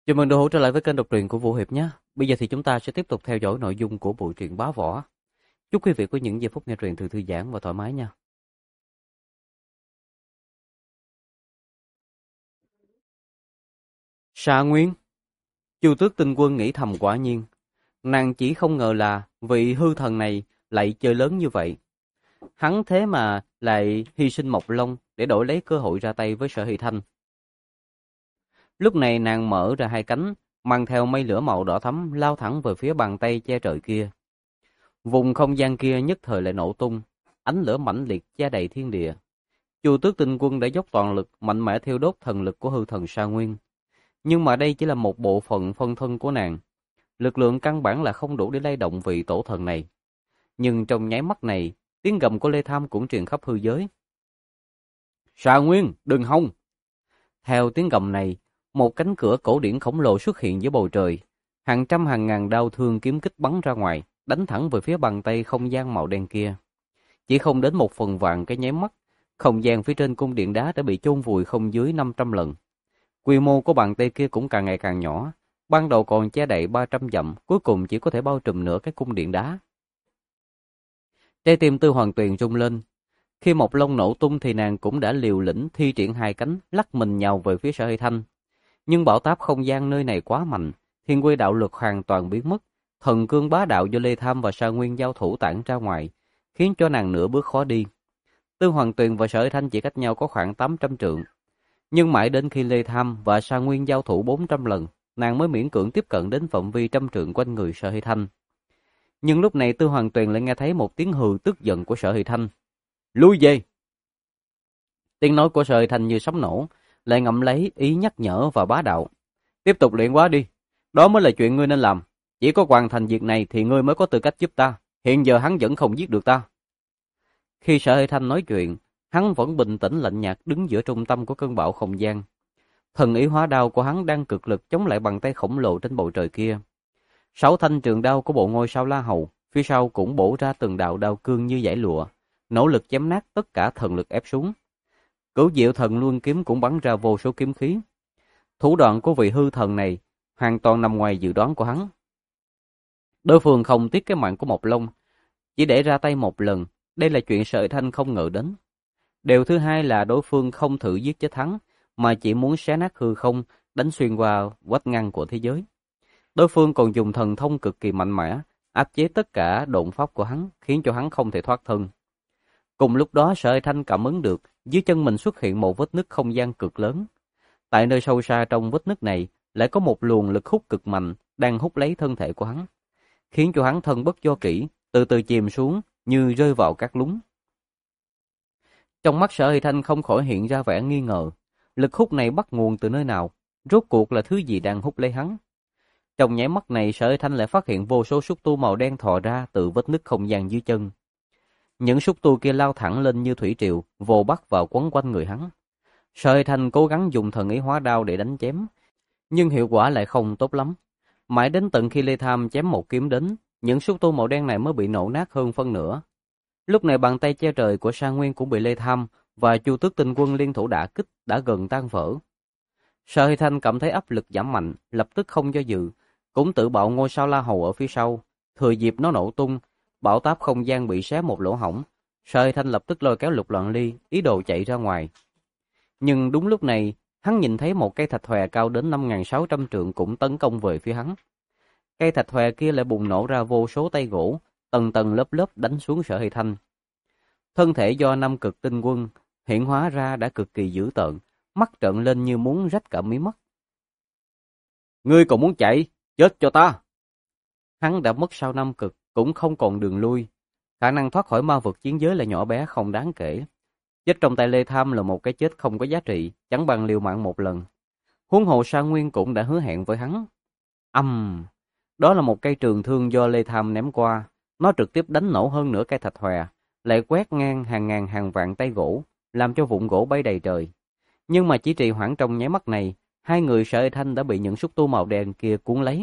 Chào mừng đồ hữu trở lại với kênh đọc truyện của Vũ Hiệp nhé. Bây giờ thì chúng ta sẽ tiếp tục theo dõi nội dung của bộ truyện Bá Võ. Chúc quý vị có những giây phút nghe truyện thư giãn và thoải mái nha. Sa Nguyên, Chu Tước Tinh Quân nghĩ thầm quả nhiên. Nàng chỉ không ngờ là vị hư thần này lại chơi lớn như vậy. Hắn thế mà lại hy sinh Mộc Long để đổi lấy cơ hội ra tay với Sở Hy Thanh. Lúc này nàng mở ra hai cánh, mang theo mây lửa màu đỏ thắm lao thẳng về phía bàn tay che trời kia. Vùng không gian kia nhất thời lại nổ tung, ánh lửa mãnh liệt che đầy thiên địa. Chu Tước Tinh Quân đã dốc toàn lực mạnh mẽ thiêu đốt thần lực của hư thần Sa Nguyên. Nhưng mà đây chỉ là một bộ phận phân thân của nàng. Lực lượng căn bản là không đủ để lay động vị tổ thần này. Nhưng trong nháy mắt này, tiếng gầm của Lê Tham cũng truyền khắp hư giới. Sa Nguyên, đừng hòng! Theo tiếng gầm này, một cánh cửa cổ điển khổng lồ xuất hiện giữa bầu trời. Hàng trăm hàng ngàn đao thương kiếm kích bắn ra ngoài, đánh thẳng về phía bàn tay không gian màu đen kia. Chỉ không đến 1/1000 cái nháy mắt, không gian phía trên cung điện đá đã bị chôn vùi không dưới 500 lần. Quy mô của bàn tay kia cũng càng ngày càng nhỏ, ban đầu còn che đậy 300 dặm, cuối cùng chỉ có thể bao trùm nửa cái cung điện đá. Trái tim Tư Hoàng Tuyền rung lên. Khi Mộc Long nổ tung thì nàng cũng đã liều lĩnh thi triển hai cánh, lắc mình nhào về phía Sở Hy Thanh. Nhưng bão táp không gian nơi này quá mạnh, thiên quy đạo lực hoàn toàn biến mất, thần cương bá đạo do Lê Tham và Sa Nguyên giao thủ tản ra ngoài, khiến cho nàng nửa bước khó đi. Tư Hoàng Tuyền và Sở Hy Thanh chỉ cách nhau có khoảng 800 trượng. Nhưng mãi đến khi Lê Tham và Sa Nguyên giao thủ 400 lần, nàng mới miễn cưỡng tiếp cận đến phạm vi trăm trượng quanh người Sở Hy Thanh. Nhưng lúc này Tư Hoàng Tuyền lại nghe thấy một tiếng hừ tức giận của Sở Hy Thanh. Lui về! Tiếng nói của Sở Hy Thanh như sấm nổ, lại ngậm lấy ý nhắc nhở và bá đạo. Tiếp tục luyện hóa đi, đó mới là chuyện ngươi nên làm. Chỉ có hoàn thành việc này thì ngươi mới có tư cách giúp ta. Hiện giờ hắn vẫn không giết được ta. Khi Sở Hy Thanh nói chuyện, hắn vẫn bình tĩnh lạnh nhạt đứng giữa trung tâm của cơn bão không gian. Thần ý hóa đao của hắn đang cực lực chống lại bàn tay khổng lồ trên bầu trời kia. 6 thanh trường đao của bộ ngôi sao La Hầu, phía sau cũng bổ ra từng đạo đao cương như dải lụa, nỗ lực chém nát tất cả thần lực ép xuống. Cửu Diệu Thần Luân kiếm cũng bắn ra vô số kiếm khí. Thủ đoạn của vị hư thần này hoàn toàn nằm ngoài dự đoán của hắn. Đối phương không tiếc cái mạng của Mộc Long, chỉ để ra tay một lần, đây là chuyện Sở Hy Thanh không ngờ đến. Điều thứ hai là đối phương không thử giết chết hắn, mà chỉ muốn xé nát hư không, đánh xuyên qua vách ngăn của thế giới. Đối phương còn dùng thần thông cực kỳ mạnh mẽ, áp chế tất cả độn pháp của hắn, khiến cho hắn không thể thoát thân. Cùng lúc đó Sở Hy Thanh cảm ứng được dưới chân mình xuất hiện một vết nứt không gian cực lớn. Tại nơi sâu xa trong vết nứt này lại có một luồng lực hút cực mạnh đang hút lấy thân thể của hắn, khiến cho hắn thân bất do kỷ, từ từ chìm xuống như rơi vào các lún. Trong mắt Sở Hy Thanh không khỏi hiện ra vẻ nghi ngờ, lực hút này bắt nguồn từ nơi nào, rốt cuộc là thứ gì đang hút lấy hắn. Trong nháy mắt này Sở Hy Thanh lại phát hiện vô số xúc tu màu đen thò ra từ vết nứt không gian dưới chân. Những xúc tu kia lao thẳng lên như thủy triều, vồ bắt vào quấn quanh người hắn. Sở Hy Thanh cố gắng dùng thần ý hóa đao để đánh chém, nhưng hiệu quả lại không tốt lắm. Mãi đến tận khi Lê Tham chém một kiếm đến, những xúc tu màu đen này mới bị nổ nát hơn phân nửa. Lúc này bàn tay che trời của Sa Nguyên cũng bị Lê Tham và Chu Tước Tinh Quân liên thủ đả kích đã gần tan vỡ. Sở Hy Thanh cảm thấy áp lực giảm mạnh, lập tức không do dự, cũng tự bạo ngôi sao La Hầu ở phía sau, thừa dịp nó nổ tung, bão táp không gian bị xé một lỗ hổng. Sở Hy Thanh lập tức lôi kéo Lục Loạn Ly, ý đồ chạy ra ngoài. Nhưng đúng lúc này, hắn nhìn thấy một cây thạch hòe cao đến 5.600 trượng cũng tấn công về phía hắn. Cây thạch hòe kia lại bùng nổ ra vô số tay gỗ, tầng tầng lớp lớp đánh xuống Sở Hy Thanh. Thân thể do 5 cực tinh quân hiện hóa ra đã cực kỳ dữ tợn, mắt trợn lên như muốn rách cả mí mắt. Ngươi còn muốn chạy, chết cho ta! Hắn đã mất sau 5 cực, cũng không còn đường lui. Khả năng thoát khỏi ma vực chiến giới là nhỏ bé không đáng kể. Chết trong tay Lê Tham là một cái chết không có giá trị, chẳng bằng liều mạng một lần. Huống hồ Sa Nguyên cũng đã hứa hẹn với hắn. Đó là một cây trường thương do Lê Tham ném qua. Nó trực tiếp đánh nổ hơn nửa cây thạch hòe, lại quét ngang hàng ngàn hàng vạn tay gỗ, làm cho vụn gỗ bay đầy trời. Nhưng mà chỉ trì hoãn trong nháy mắt này, hai người Sở Hy Thanh đã bị những xúc tu màu đen kia cuốn lấy.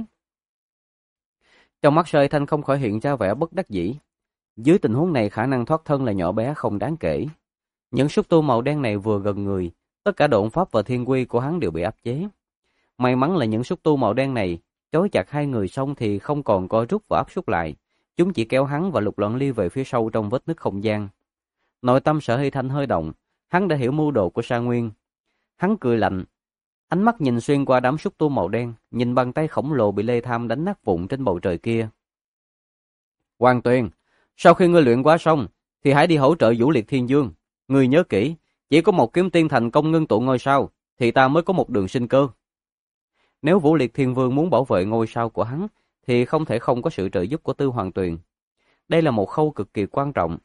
Trong mắt Sở Hy Thanh không khỏi hiện ra vẻ bất đắc dĩ. Dưới tình huống này khả năng thoát thân là nhỏ bé không đáng kể. Những xúc tu màu đen này vừa gần người, tất cả độn pháp và thiên quy của hắn đều bị áp chế. May mắn là những xúc tu màu đen này trói chặt hai người xong thì không còn co rút và áp suất lại. Chúng chỉ kéo hắn và Lục Loạn Ly về phía sau trong vết nứt không gian. Nội tâm Sở Hy Thanh hơi động, hắn đã hiểu mưu đồ của Sa Nguyên. Hắn cười lạnh, ánh mắt nhìn xuyên qua đám xúc tu màu đen, nhìn bàn tay khổng lồ bị Lê Tham đánh nát vụn trên bầu trời kia. Hoàng Tuyền, sau khi ngươi luyện quá xong, thì hãy đi hỗ trợ Vũ Liệt Thiên Dương. Ngươi nhớ kỹ, chỉ có một kiếm tiên thành công ngưng tụ ngôi sao, thì ta mới có một đường sinh cơ. Nếu Vũ Liệt Thiên Vương muốn bảo vệ ngôi sao của hắn, thì không thể không có sự trợ giúp của Tư Hoàng Tuyền. Đây là một khâu cực kỳ quan trọng.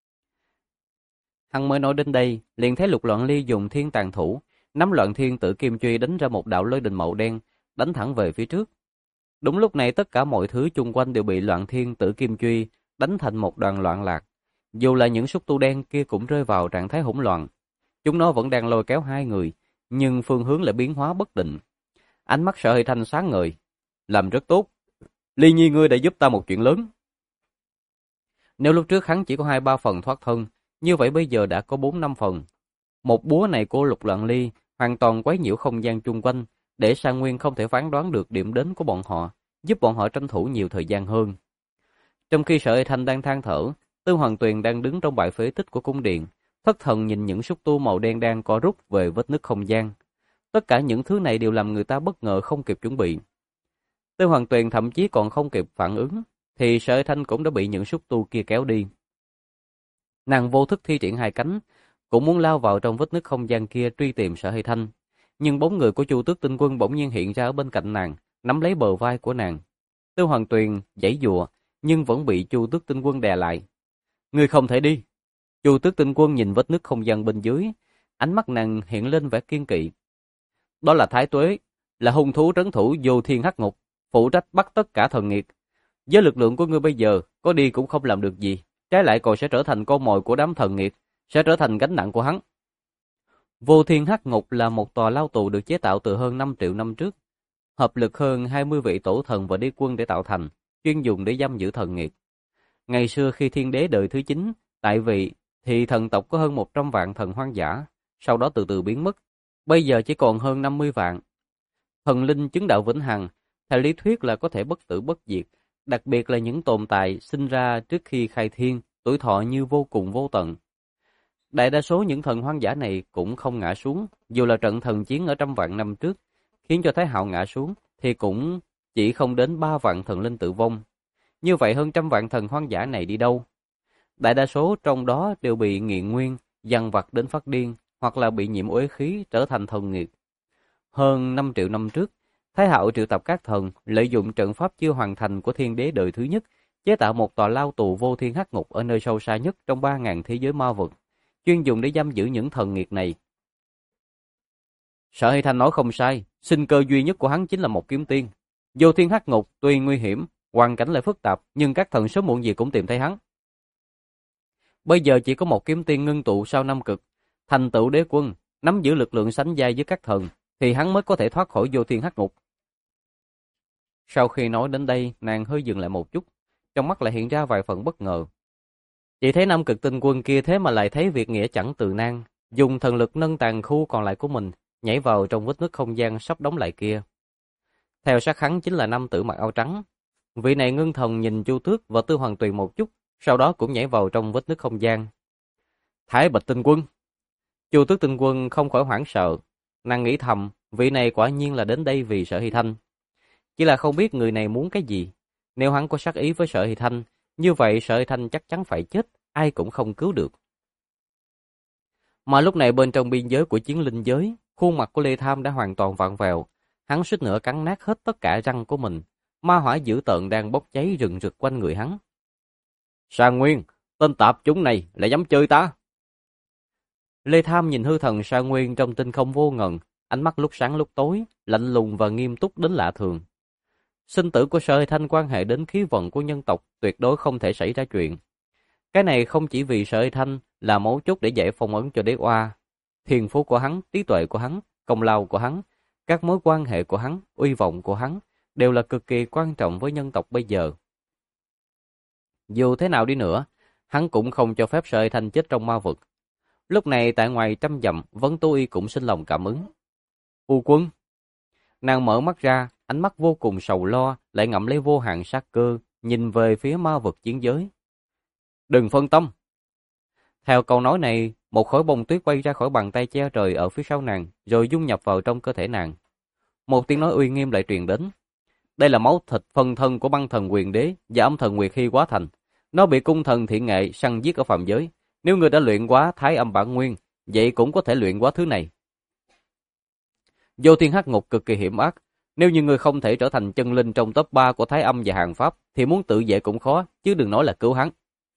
Hắn mới nói đến đây, liền thấy Lục Loạn Ly dùng thiên tàn thủ, nắm Loạn Thiên Tử Kim Truy đánh ra một đạo lôi đình màu đen, đánh thẳng về phía trước. Đúng lúc này tất cả mọi thứ chung quanh đều bị Loạn Thiên Tử Kim Truy đánh thành một đoàn loạn lạc. Dù là những xúc tu đen kia cũng rơi vào trạng thái hỗn loạn. Chúng nó vẫn đang lôi kéo hai người, nhưng phương hướng lại biến hóa bất định. Ánh mắt Sở Hy Thanh sáng ngời. Làm rất tốt. Ly Nhi ngươi đã giúp ta một chuyện lớn. Nếu lúc trước hắn chỉ có 2-3 phần thoát thân, như vậy bây giờ đã có 4-5 phần. Một búa này của Lục Loạn Ly hoàn toàn quấy nhiễu không gian chung quanh, để Sa Nguyên không thể phán đoán được điểm đến của bọn họ, giúp bọn họ tranh thủ nhiều thời gian hơn. Trong khi Sở Hy Thanh đang than thở, Tư Hoàng Tuyền đang đứng trong bãi phế tích của cung điện, thất thần nhìn những xúc tu màu đen đang co rút về vết nứt không gian. Tất cả những thứ này đều làm người ta bất ngờ không kịp chuẩn bị. Tư Hoàng Tuyền thậm chí còn không kịp phản ứng, thì Sở Hy Thanh cũng đã bị những xúc tu kia kéo đi. Nàng vô thức thi triển hai cánh, cũng muốn lao vào trong vết nứt không gian kia truy tìm Sở Hy Thanh, nhưng bóng người của Chu Tước Tinh Quân bỗng nhiên hiện ra ở bên cạnh nàng, nắm lấy bờ vai của nàng. Tư Hoàng Tuyền giãy giụa, nhưng vẫn bị Chu Tước Tinh Quân đè lại. Ngươi không thể đi. Chu Tước Tinh Quân nhìn vết nứt không gian bên dưới, ánh mắt nàng hiện lên vẻ kiên kỵ. Đó là Thái Tuế, là hung thú trấn thủ Vô Thiên Hắc Ngục, phụ trách bắt tất cả thần nghiệt. Với lực lượng của ngươi bây giờ, có đi cũng không làm được gì, trái lại còn sẽ trở thành con mồi của đám thần nghiệt, sẽ trở thành gánh nặng của hắn. Vô Thiên Hắc Ngục là một tòa lao tù được chế tạo từ hơn 5 triệu năm trước, hợp lực hơn 20 vị tổ thần và đế quân để tạo thành, chuyên dùng để giam giữ thần nghiệt. Ngày xưa khi Thiên Đế đời thứ 9 tại vị thì thần tộc có hơn 100 vạn thần hoang dã, sau đó từ từ biến mất, bây giờ chỉ còn hơn 50 vạn. Thần linh chứng đạo vĩnh hằng, theo lý thuyết là có thể bất tử bất diệt, đặc biệt là những tồn tại sinh ra trước khi khai thiên, tuổi thọ như vô cùng vô tận. Đại đa số những thần hoang dã này cũng không ngã xuống, dù là trận thần chiến ở trăm vạn năm trước, khiến cho Thái Hạo ngã xuống, thì cũng chỉ không đến 3 vạn thần linh tử vong. Như vậy hơn trăm vạn thần hoang dã này đi đâu? Đại đa số trong đó đều bị nghiện nguyên, dằn vặt đến phát điên, hoặc là bị nhiễm uế khí trở thành thần nghiệt. Hơn 5 triệu năm trước, Thái Hạo triệu tập các thần, lợi dụng trận pháp chưa hoàn thành của Thiên Đế đời thứ nhất, chế tạo một tòa lao tù Vô Thiên Hắc Ngục ở nơi sâu xa nhất trong 3.000 thế giới ma vực, chuyên dùng để giam giữ những thần nghiệt này. Sở Hy Thanh nói không sai, sinh cơ duy nhất của hắn chính là một kiếm tiên. Vô Thiên Hắc Ngục tuy nguy hiểm, hoàn cảnh lại phức tạp, nhưng các thần sớm muộn gì cũng tìm thấy hắn. Bây giờ chỉ có một kiếm tiên ngưng tụ sau năm cực, thành tựu đế quân, nắm giữ lực lượng sánh vai với các thần, thì hắn mới có thể thoát khỏi Vô Thiên Hắc Ngục. Sau khi nói đến đây, nàng hơi dừng lại một chút, trong mắt lại hiện ra vài phần bất ngờ. Chỉ thấy năm cực tinh quân kia thế mà lại thấy việc nghĩa chẳng từ nan, dùng thần lực nâng tàn khu còn lại của mình, nhảy vào trong vết nứt không gian sắp đóng lại kia. Theo sát hắn chính là nam tử mặc áo trắng. Vị này ngưng thần nhìn Chu Tước và Tư Hoàng Tuyền một chút, sau đó cũng nhảy vào trong vết nứt không gian. Thái Bạch Tinh Quân. Chu Tước Tinh Quân không khỏi hoảng sợ, nàng nghĩ thầm, vị này quả nhiên là đến đây vì Sở Hy Thanh. Chỉ là không biết người này muốn cái gì. Nếu hắn có sát ý với Sở Hy Thanh, như vậy Sở Hy Thanh chắc chắn phải chết, ai cũng không cứu được. Mà lúc này bên trong biên giới của chiến linh giới, khuôn mặt của Lê Tham đã hoàn toàn vặn vẹo, hắn suýt nữa cắn nát hết tất cả răng của mình, ma hỏa dữ tợn đang bốc cháy rừng rực quanh người hắn. Sa Nguyên, tên tạp chủng này lại dám chơi ta? Lê Tham nhìn hư thần Sa Nguyên trong tinh không vô ngần, ánh mắt lúc sáng lúc tối, lạnh lùng và nghiêm túc đến lạ thường. Sinh tử của Sở Hy Thanh quan hệ đến khí vận của nhân tộc, tuyệt đối không thể xảy ra chuyện. Cái này không chỉ vì Sở Hy Thanh là mấu chốt để giải phong ấn cho đế oa, thiên phú của hắn, trí tuệ của hắn, công lao của hắn, các mối quan hệ của hắn, uy vọng của hắn đều là cực kỳ quan trọng với nhân tộc bây giờ. Dù thế nào đi nữa, hắn cũng không cho phép Sở Hy Thanh chết trong ma vực. Lúc này tại ngoài trăm dặm, Vấn Tô Y cũng sinh lòng cảm ứng. U Quân. Nàng mở mắt ra, ánh mắt vô cùng sầu lo, lại ngậm lấy vô hạn sát cơ, nhìn về phía ma vật chiến giới. Đừng phân tâm. Theo câu nói này, một khối bông tuyết quay ra khỏi bàn tay che trời ở phía sau nàng, rồi dung nhập vào trong cơ thể nàng. Một tiếng nói uy nghiêm lại truyền đến. Đây là máu thịt phân thân của băng thần Quyền Đế và âm thần Nguyệt Hy hóa thành. Nó bị cung thần Thiện Nghệ săn giết ở phàm giới. Nếu người đã luyện quá Thái Âm Bản Nguyên, vậy cũng có thể luyện quá thứ này. Vô Thiên Hắc Ngục cực kỳ hiểm ác. Nếu như người không thể trở thành chân linh trong top 3 của Thái Âm và Hàng Pháp, thì muốn tự vệ cũng khó, chứ đừng nói là cứu hắn.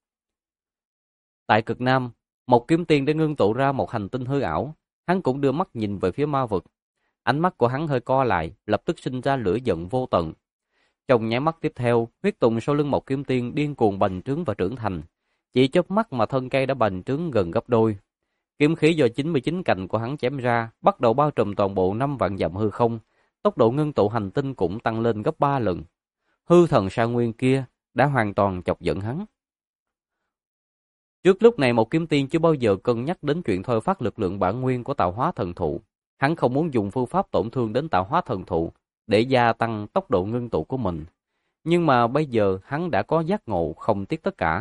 Tại cực Nam, một kiếm tiên đã ngưng tụ ra một hành tinh hư ảo. Hắn cũng đưa mắt nhìn về phía ma vực. Ánh mắt của hắn hơi co lại, lập tức sinh ra lửa giận vô tận. Trong nháy mắt tiếp theo, huyết tùng sau lưng một kiếm tiên điên cuồng bành trướng và trưởng thành. Chỉ chớp mắt mà thân cây đã bành trướng gần gấp đôi. Kiếm khí do 99 cành của hắn chém ra, bắt đầu bao trùm toàn bộ 5 vạn dặm hư không. Tốc độ ngưng tụ hành tinh cũng tăng lên gấp 3 lần. Hư thần Sa Nguyên kia đã hoàn toàn chọc giận hắn. Trước lúc này một kiếm tiên chưa bao giờ cân nhắc đến chuyện thôi phát lực lượng bản nguyên của tạo hóa thần thụ. Hắn không muốn dùng phương pháp tổn thương đến tạo hóa thần thụ để gia tăng tốc độ ngưng tụ của mình. Nhưng mà bây giờ hắn đã có giác ngộ không tiếc tất cả.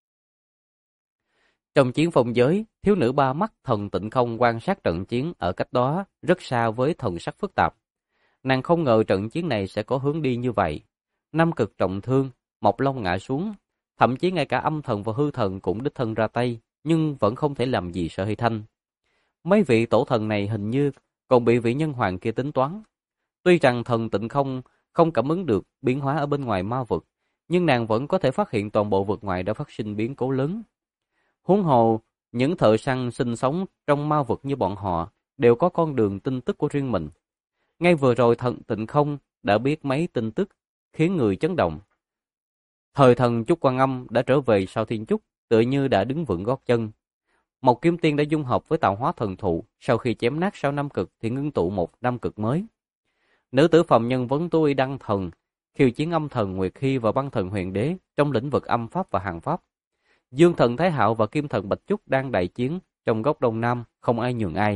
Trong chiến phong giới, thiếu nữ ba mắt thần Tịnh Không quan sát trận chiến ở cách đó rất xa với thần sắc phức tạp. Nàng không ngờ trận chiến này sẽ có hướng đi như vậy. Năm cực trọng thương, Mộc Long ngã xuống, thậm chí ngay cả âm thần và hư thần cũng đích thân ra tay, nhưng vẫn không thể làm gì Sở Hy Thanh. Mấy vị tổ thần này hình như còn bị vị nhân hoàng kia tính toán. Tuy rằng thần Tịnh không cảm ứng được biến hóa ở bên ngoài ma vực, nhưng nàng vẫn có thể phát hiện toàn bộ vực ngoài đã phát sinh biến cố lớn. Huống hồ, những thợ săn sinh sống trong ma vực như bọn họ đều có con đường tin tức của riêng mình. Ngay vừa rồi thần Tịnh Không đã biết mấy tin tức khiến người chấn động. Thời thần Chúc Quan Âm đã trở về sau thiên chúc, tựa như đã đứng vững gót chân. Một kiếm tiên đã dung hợp với tạo hóa thần thụ, sau khi chém nát sau năm cực thì ngưng tụ một năm cực mới. Nữ tử phàm nhân Vấn Tú Y Đăng Thần khiêu chiến âm thần Nguyệt Hy và băng thần Huyền Đế trong lĩnh vực âm pháp và hàng pháp. Dương thần Thái Hạo và kim thần Bạch Trúc đang đại chiến trong góc đông nam, không ai nhường ai.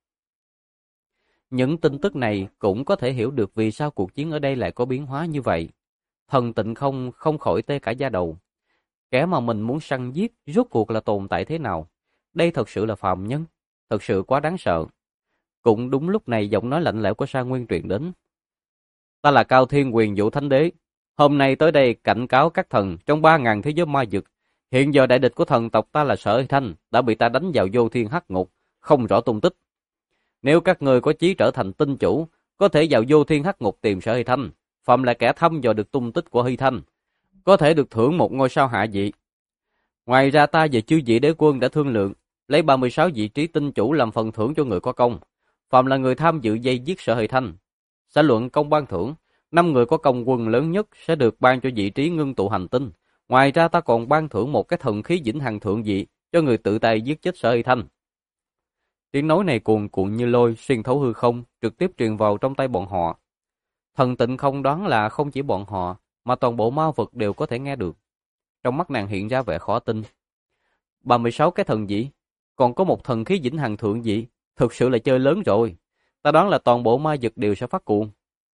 Những tin tức này cũng có thể hiểu được vì sao cuộc chiến ở đây lại có biến hóa như vậy. Thần Tịnh không khỏi tê cả da đầu. Kẻ mà mình muốn săn giết rốt cuộc là tồn tại thế nào? Đây thật sự là phàm nhân, thật sự quá đáng sợ. Cũng đúng lúc này giọng nói lạnh lẽo của Sa Nguyên truyền đến. Ta là Cao Thiên Quyền Vũ Thánh Đế. Hôm nay tới đây cảnh cáo các thần trong 3.000 thế giới ma dực. Hiện giờ đại địch của thần tộc ta là Sở Hy Thanh đã bị ta đánh vào vô thiên hắc ngục, không rõ tung tích. Nếu các người có chí trở thành tinh chủ, có thể vào vô thiên hắc ngục tìm Sở Hy Thanh. Phạm là kẻ thăm dò được tung tích của Hy Thanh, có thể được thưởng một ngôi sao hạ vị. Ngoài ra ta và chư vị đế quân đã thương lượng, lấy 36 vị trí tinh chủ làm phần thưởng cho người có công. Phạm là người tham dự dây giết Sở Hy Thanh, sẽ luận công ban thưởng. 5 người có công quân lớn nhất sẽ được ban cho vị trí ngưng tụ hành tinh. Ngoài ra ta còn ban thưởng một cái thần khí vĩnh hằng thượng vị cho người tự tay giết chết Sở Hy Thanh. Tiếng nói này cuồn cuộn như lôi xuyên thấu hư không, trực tiếp truyền vào trong tay bọn họ. Thần Tịnh Không đoán là không chỉ bọn họ, mà toàn bộ ma vực đều có thể nghe được. Trong mắt nàng hiện ra vẻ khó tin. 36 cái thần vị, còn có một thần khí vĩnh hằng thượng vị, thực sự là chơi lớn rồi. Ta đoán là toàn bộ ma vực đều sẽ phát cuồng.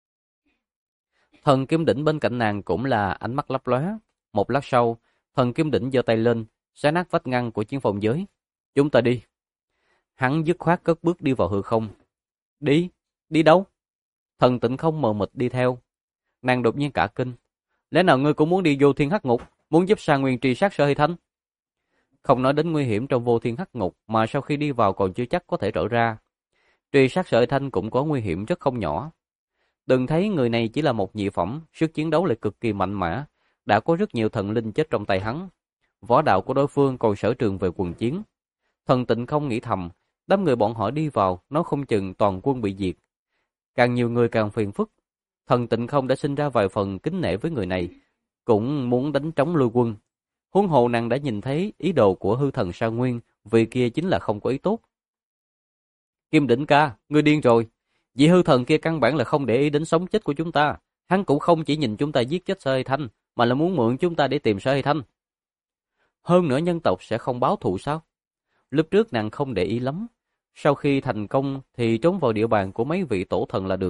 Thần Kim Đỉnh bên cạnh nàng cũng là ánh mắt lấp lóe. Một lát sau, thần Kim Đỉnh giơ tay lên, xé nát vách ngăn của chiến phòng giới. Chúng ta đi. Hắn dứt khoát cất bước đi vào hư không. Đi? Đi đâu? Thần Tịnh Không mờ mịt đi theo. Nàng đột nhiên cả kinh. Lẽ nào ngươi cũng muốn đi vô thiên hắc ngục, muốn giúp Sa Nguyên truy sát Sở Hy Thanh? Không nói đến nguy hiểm trong vô thiên hắc ngục, mà sau khi đi vào còn chưa chắc có thể trở ra. Truy sát Sở Hy Thanh cũng có nguy hiểm rất không nhỏ. Đừng thấy người này chỉ là một nhị phẩm, sức chiến đấu lại cực kỳ mạnh mẽ, đã có rất nhiều thần linh chết trong tay hắn. Võ đạo của đối phương còn sở trường về quần chiến. Thần Tịnh Không nghĩ thầm, đám người bọn họ đi vào, nó không chừng toàn quân bị diệt. Càng nhiều người càng phiền phức. Thần Tịnh Không đã sinh ra vài phần kính nể với người này, cũng muốn đánh trống lui quân. Huống hồ nàng đã nhìn thấy ý đồ của hư thần Sa Nguyên, vì kia chính là không có ý tốt. Kim Đỉnh ca, ngươi điên rồi. Vị hư thần kia căn bản là không để ý đến sống chết của chúng ta. Hắn cũng không chỉ nhìn chúng ta giết chết Sở Hy Thanh, mà là muốn mượn chúng ta để tìm Sở Hy Thanh. Hơn nữa nhân tộc sẽ không báo thù sao? Lúc trước nàng không để ý lắm. Sau khi thành công thì trốn vào địa bàn của mấy vị tổ thần là được.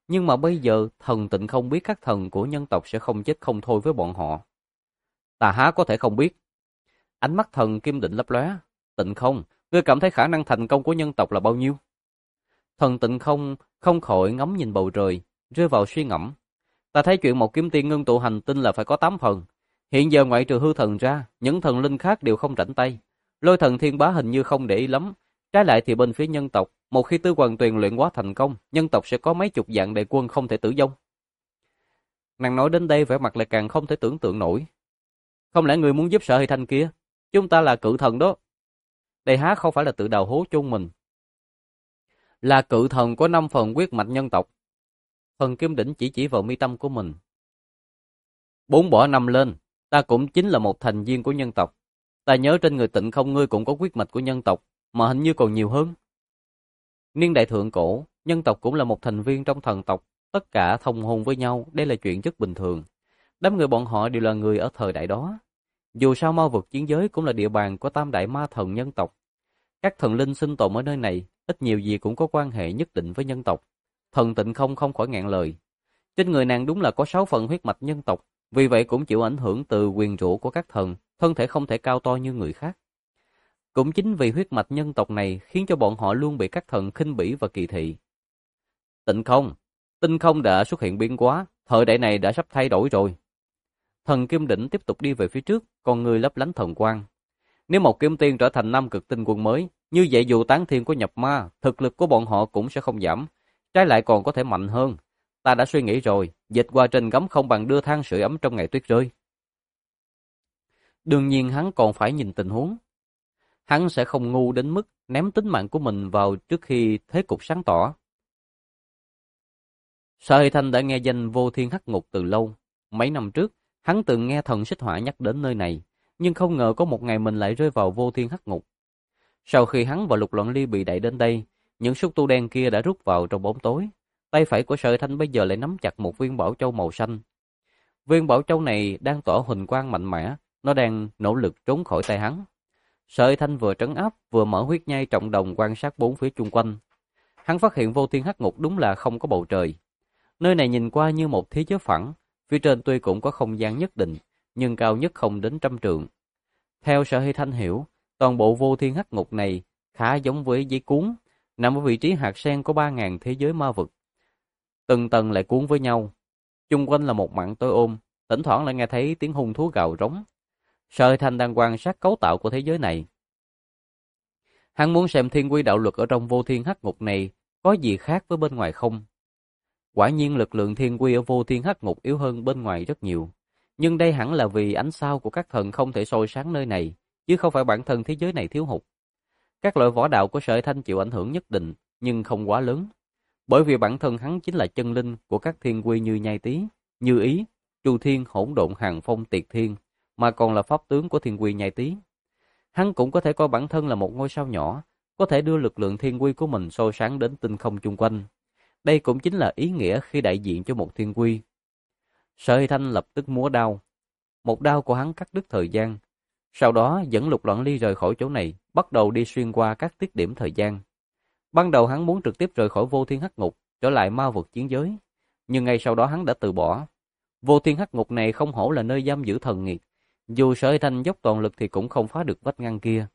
Nhưng mà bây giờ thần Tịnh không biết các thần của nhân tộc sẽ không chết không thôi với bọn họ. Ta há có thể không biết. Ánh mắt thần Kim Định lấp lóe. Tịnh không, ngươi cảm thấy khả năng thành công của nhân tộc là bao nhiêu? Thần Tịnh không khỏi ngắm nhìn bầu trời, rơi vào suy ngẫm. Ta thấy chuyện một kiếm tiên ngưng tụ hành tinh là phải có 8 phần. Hiện giờ ngoại trừ hư thần ra, những thần linh khác đều không rảnh tay. Lôi thần Thiên Bá hình như không để ý lắm. Trái lại thì bên phía nhân tộc, một khi Tư Hoàng Tuyền luyện hóa thành công, nhân tộc sẽ có mấy chục vạn đại quân không thể tử vong. Nàng nói đến đây vẻ mặt lại càng không thể tưởng tượng nổi. Không lẽ người muốn giúp Sở Hy Thanh kia? Chúng ta là cự thần đó. Đây há không phải là tự đào hố chôn mình. Là cự thần có 5 phần huyết mạch nhân tộc. Thần Kim Đỉnh chỉ vào mi tâm của mình. 4 bỏ 5 lên, ta cũng chính là một thành viên của nhân tộc. Ta nhớ trên người Tịnh không ngươi cũng có huyết mạch của nhân tộc, mà hình như còn nhiều hơn. Niên đại thượng cổ, nhân tộc cũng là một thành viên trong thần tộc, tất cả thông hôn với nhau, đây là chuyện rất bình thường. Đám người bọn họ đều là người ở thời đại đó. Dù sao ma vực chiến giới cũng là địa bàn của tam đại ma thần nhân tộc. Các thần linh sinh tồn ở nơi này, ít nhiều gì cũng có quan hệ nhất định với nhân tộc. Thần Tịnh không khỏi ngẹn lời. Trên người nàng đúng là có 6 phần huyết mạch nhân tộc, vì vậy cũng chịu ảnh hưởng từ quyền rũ của các thần, thân thể không thể cao to như người khác. Cũng chính vì huyết mạch nhân tộc này khiến cho bọn họ luôn bị các thần khinh bỉ và kỳ thị. Tịnh không, tinh không đã xuất hiện biến hóa, thời đại này đã sắp thay đổi rồi. Thần Kim Đỉnh tiếp tục đi về phía trước, con người lấp lánh thần quang. Nếu một kiếm tiên trở thành 5 cực tinh quân mới, như vậy dù tán thiên có nhập ma, thực lực của bọn họ cũng sẽ không giảm, trái lại còn có thể mạnh hơn. Ta đã suy nghĩ rồi, dịch qua trên gấm không bằng đưa than sưởi ấm trong ngày tuyết rơi. Đương nhiên hắn còn phải nhìn tình huống. Hắn sẽ không ngu đến mức ném tính mạng của mình vào trước khi thế cục sáng tỏ. Sở Hy Thanh đã nghe danh Vô Thiên Hắc Ngục từ lâu. Mấy năm trước, hắn từng nghe thần Xích Hỏa nhắc đến nơi này, nhưng không ngờ có một ngày mình lại rơi vào Vô Thiên Hắc Ngục. Sau khi hắn và Lục Loạn Ly bị đẩy đến đây, những xúc tu đen kia đã rút vào trong bóng tối. Tay phải của Sở Hy Thanh bây giờ lại nắm chặt một viên bảo châu màu xanh. Viên bảo châu này đang tỏa huỳnh quang mạnh mẽ, nó đang nỗ lực trốn khỏi tay hắn. Sở Hy Thanh vừa trấn áp vừa mở huyết nhai trọng đồng quan sát bốn phía chung quanh. Hắn phát hiện Vô Thiên Hắc Ngục đúng là không có bầu trời. Nơi này nhìn qua như một thế giới phẳng, phía trên tuy cũng có không gian nhất định, nhưng cao nhất không đến 100 trượng. Theo Sở Hy Thanh hiểu, toàn bộ Vô Thiên Hắc Ngục này khá giống với giấy cuốn, nằm ở vị trí hạt sen có 3.000 thế giới ma vực. Từng tầng lại cuốn với nhau, chung quanh là một mảng tối ôm, thỉnh thoảng lại nghe thấy tiếng hung thú gào rống. Sở Hy Thanh đang quan sát cấu tạo của thế giới này. Hắn muốn xem thiên quy đạo luật ở trong Vô Thiên Hắc Ngục này có gì khác với bên ngoài không. Quả nhiên lực lượng thiên quy ở Vô Thiên Hắc Ngục yếu hơn bên ngoài rất nhiều. Nhưng đây hẳn là vì ánh sao của các thần không thể soi sáng nơi này, chứ không phải bản thân thế giới này thiếu hụt. Các loại võ đạo của Sở Hy Thanh chịu ảnh hưởng nhất định, nhưng không quá lớn. Bởi vì bản thân hắn chính là chân linh của các thiên quy như Nhai Tý, Như Ý, Chu Thiên, Hỗn Độn, Hàn Phong, Tiệt Thiên, mà còn là pháp tướng của thiên quy Nhai Tý. Hắn cũng có thể coi bản thân là một ngôi sao nhỏ, có thể đưa lực lượng thiên quy của mình soi sáng đến tinh không chung quanh. Đây cũng chính là ý nghĩa khi đại diện cho một thiên quy. Sở Hy Thanh lập tức múa đao. Một đao của hắn cắt đứt thời gian. Sau đó dẫn Lục Loạn Ly rời khỏi chỗ này, bắt đầu đi xuyên qua các tiết điểm thời gian. Ban đầu hắn muốn trực tiếp rời khỏi Vô Thiên Hắc Ngục, trở lại ma vực chiến giới. Nhưng ngay sau đó hắn đã từ bỏ. Vô Thiên Hắc Ngục này không hổ là nơi giam giữ thần nghiệt. Dù Sở Hy Thanh dốc toàn lực thì cũng không phá được vách ngăn kia.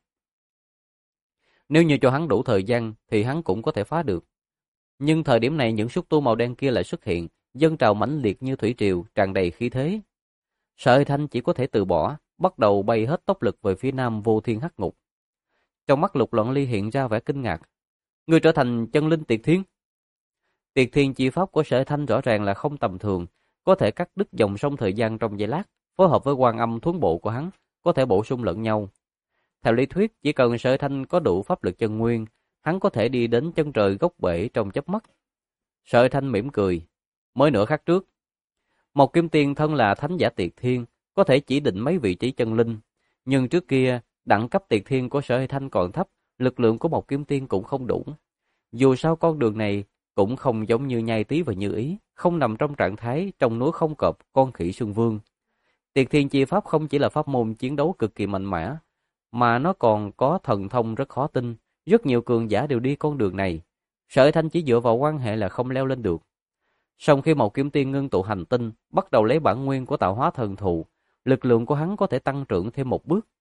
Nếu như cho hắn đủ thời gian thì hắn cũng có thể phá được. Nhưng thời điểm này những xúc tu màu đen kia lại xuất hiện, dâng trào mãnh liệt như thủy triều, tràn đầy khí thế. Sở Hy Thanh chỉ có thể từ bỏ, bắt đầu bay hết tốc lực về phía nam Vô Thiên Hắc Ngục. Trong mắt Lục Loạn Ly hiện ra vẻ kinh ngạc. Ngươi trở thành chân linh Tiệt Thiên? Tiệt Thiên chi pháp của Sở Hy Thanh rõ ràng là không tầm thường, có thể cắt đứt dòng sông thời gian trong giây lát, phối hợp với Quan Âm Thuấn Bộ của hắn, có thể bổ sung lẫn nhau. Theo lý thuyết, chỉ cần Sở Hy Thanh có đủ pháp lực chân nguyên, hắn có thể đi đến chân trời góc bể trong chớp mắt. Sở Hy Thanh mỉm cười. Mới nửa khắc trước, một kim tiên thân là thánh giả Tiệt Thiên, có thể chỉ định mấy vị trí chân linh. Nhưng trước kia, đẳng cấp Tiệt Thiên của Sở Hy Thanh còn thấp, lực lượng của một kim tiên cũng không đủ. Dù sao con đường này cũng không giống như Nhai Tý và Như Ý, không nằm trong trạng thái trong núi không cọp con khỉ Xuân Vương. Tiệt Thiên chi pháp không chỉ là pháp môn chiến đấu cực kỳ mạnh mẽ, mà nó còn có thần thông rất khó tin. Rất nhiều cường giả đều đi con đường này. Sở Hy Thanh chỉ dựa vào quan hệ là không leo lên được. Song khi Mộc Kiếm Tiên ngưng tụ hành tinh, bắt đầu lấy bản nguyên của tạo hóa thần thụ, lực lượng của hắn có thể tăng trưởng thêm một bước.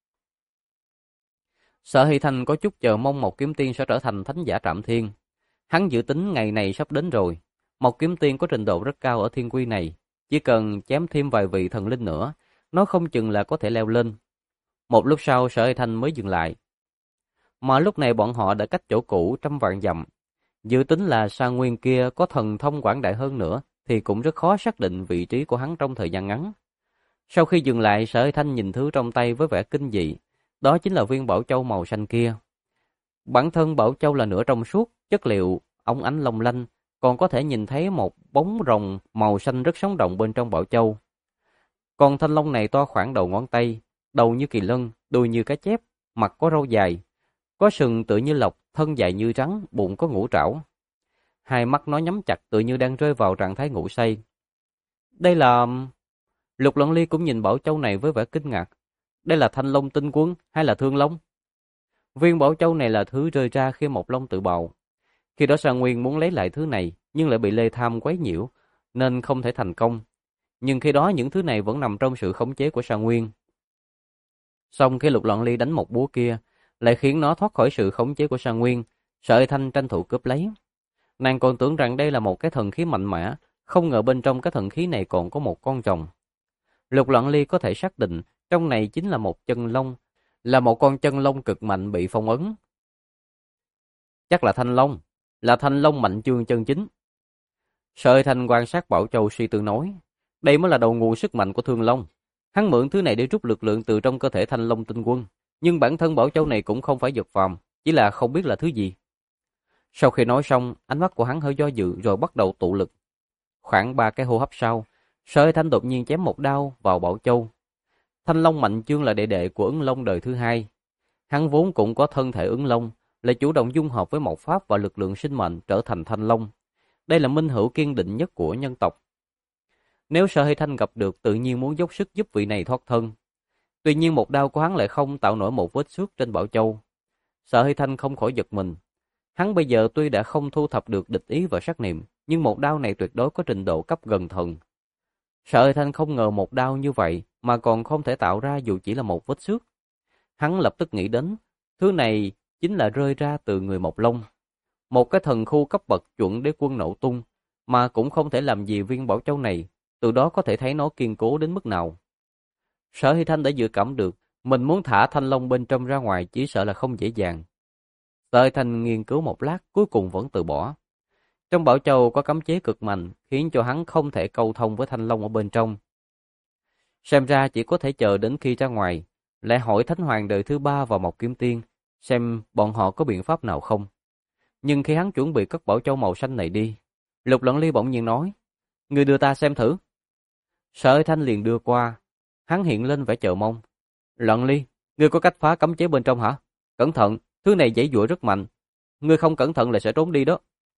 Sở Hy Thanh có chút chờ mong Mộc Kiếm Tiên sẽ trở thành thánh giả Trạm Thiên. Hắn dự tính ngày này sắp đến rồi. Mộc Kiếm Tiên có trình độ rất cao ở thiên quy này, chỉ cần chém thêm vài vị thần linh nữa, nó không chừng là có thể leo lên. Một lúc sau Sở Hy Thanh mới dừng lại. Mà lúc này bọn họ đã cách chỗ cũ trăm vạn dặm. Dự tính là Sa Nguyên kia có thần thông quảng đại hơn nữa thì cũng rất khó xác định vị trí của hắn trong thời gian ngắn. Sau khi dừng lại, Sở Hy Thanh nhìn thứ trong tay với vẻ kinh dị. Đó chính là viên bảo châu màu xanh kia. Bản thân bảo châu là nửa trong suốt, chất liệu óng ánh long lanh, còn có thể nhìn thấy một bóng rồng màu xanh rất sống động bên trong bảo châu. Còn thanh long này to khoảng đầu ngón tay, đầu như kỳ lân, đuôi như cá chép, mặt có râu dài, có sừng tựa như lộc, thân dài như rắn, bụng có ngũ trảo. Hai mắt nó nhắm chặt tựa như đang rơi vào trạng thái ngủ say. Đây là... Lục Lận Ly cũng nhìn bảo châu này với vẻ kinh ngạc. Đây là Thanh Long Tinh Quân hay là Thương Long? Viên bảo châu này là thứ rơi ra khi Mộc Long tự bào. Khi đó Sa Nguyên muốn lấy lại thứ này, nhưng lại bị Lê Tham quấy nhiễu, nên không thể thành công. Nhưng khi đó những thứ này vẫn nằm trong sự khống chế của Sa Nguyên. Xong khi Lục Lận Ly đánh một búa kia, lại khiến nó thoát khỏi sự khống chế của Sa Nguyên, Sở Hy Thanh tranh thủ cướp lấy. Nàng còn tưởng rằng đây là một cái thần khí mạnh mẽ, không ngờ bên trong cái thần khí này còn có một con rồng. Lục Lận Ly có thể xác định trong này chính là một chân long, là một con chân long cực mạnh bị phong ấn. Chắc là Thanh Long Mạnh Chương chân chính. Sở Hy Thanh quan sát bảo châu suy tư nói, đây mới là đầu nguồn sức mạnh của Thương Long. Hắn mượn thứ này để rút lực lượng từ trong cơ thể Thanh Long Tinh Quân, nhưng bản thân bảo châu này cũng không phải vật phàm, chỉ là không biết là thứ gì. Sau khi nói xong, ánh mắt của hắn hơi do dự rồi bắt đầu tụ lực. Khoảng 3 cái hô hấp sau, Sở Hy Thanh đột nhiên chém một đao vào bảo châu. Thanh Long Mạnh Chương là đệ đệ của Ứng Long đời thứ hai. Hắn vốn cũng có thân thể Ứng Long, lại chủ động dung hợp với mộc pháp và lực lượng sinh mệnh trở thành Thanh Long. Đây là minh hữu kiên định nhất của nhân tộc. Nếu Sở Hy Thanh gặp được, tự nhiên muốn dốc sức giúp vị này thoát thân. Tuy nhiên một đao của hắn lại không tạo nổi một vết xước trên bảo châu. Sở Hy Thanh không khỏi giật mình. Hắn bây giờ tuy đã không thu thập được địch ý và sát niệm, nhưng một đao này tuyệt đối có trình độ cấp gần thần. Sở Hy Thanh không ngờ một đao như vậy mà còn không thể tạo ra dù chỉ là một vết xước. Hắn lập tức nghĩ đến, thứ này chính là rơi ra từ người Mộc Long. Một cái thần khu cấp bậc chuẩn đế quân nổ tung, mà cũng không thể làm gì viên bảo châu này, từ đó có thể thấy nó kiên cố đến mức nào. Sở Hy Thanh đã dự cảm được, mình muốn thả Thanh Long bên trong ra ngoài chỉ sợ là không dễ dàng. Sở Hy Thanh nghiên cứu một lát, cuối cùng vẫn từ bỏ. Trong bảo châu có cấm chế cực mạnh, khiến cho hắn không thể câu thông với Thanh Long ở bên trong. Xem ra chỉ có thể chờ đến khi ra ngoài, lại hỏi Thánh Hoàng đời thứ 3 và Mộc Kiếm Tiên, xem bọn họ có biện pháp nào không. Nhưng khi hắn chuẩn bị cất bảo châu màu xanh này đi, Lục Lận Ly bỗng nhiên nói, người đưa ta xem thử. Sở Hy Thanh liền đưa qua, hắn hiện lên vẻ chờ mong. Lận Ly, ngươi có cách phá cấm chế bên trong hả? Cẩn thận, thứ này giãy giụa rất mạnh, ngươi không cẩn thận là sẽ trốn đi đó.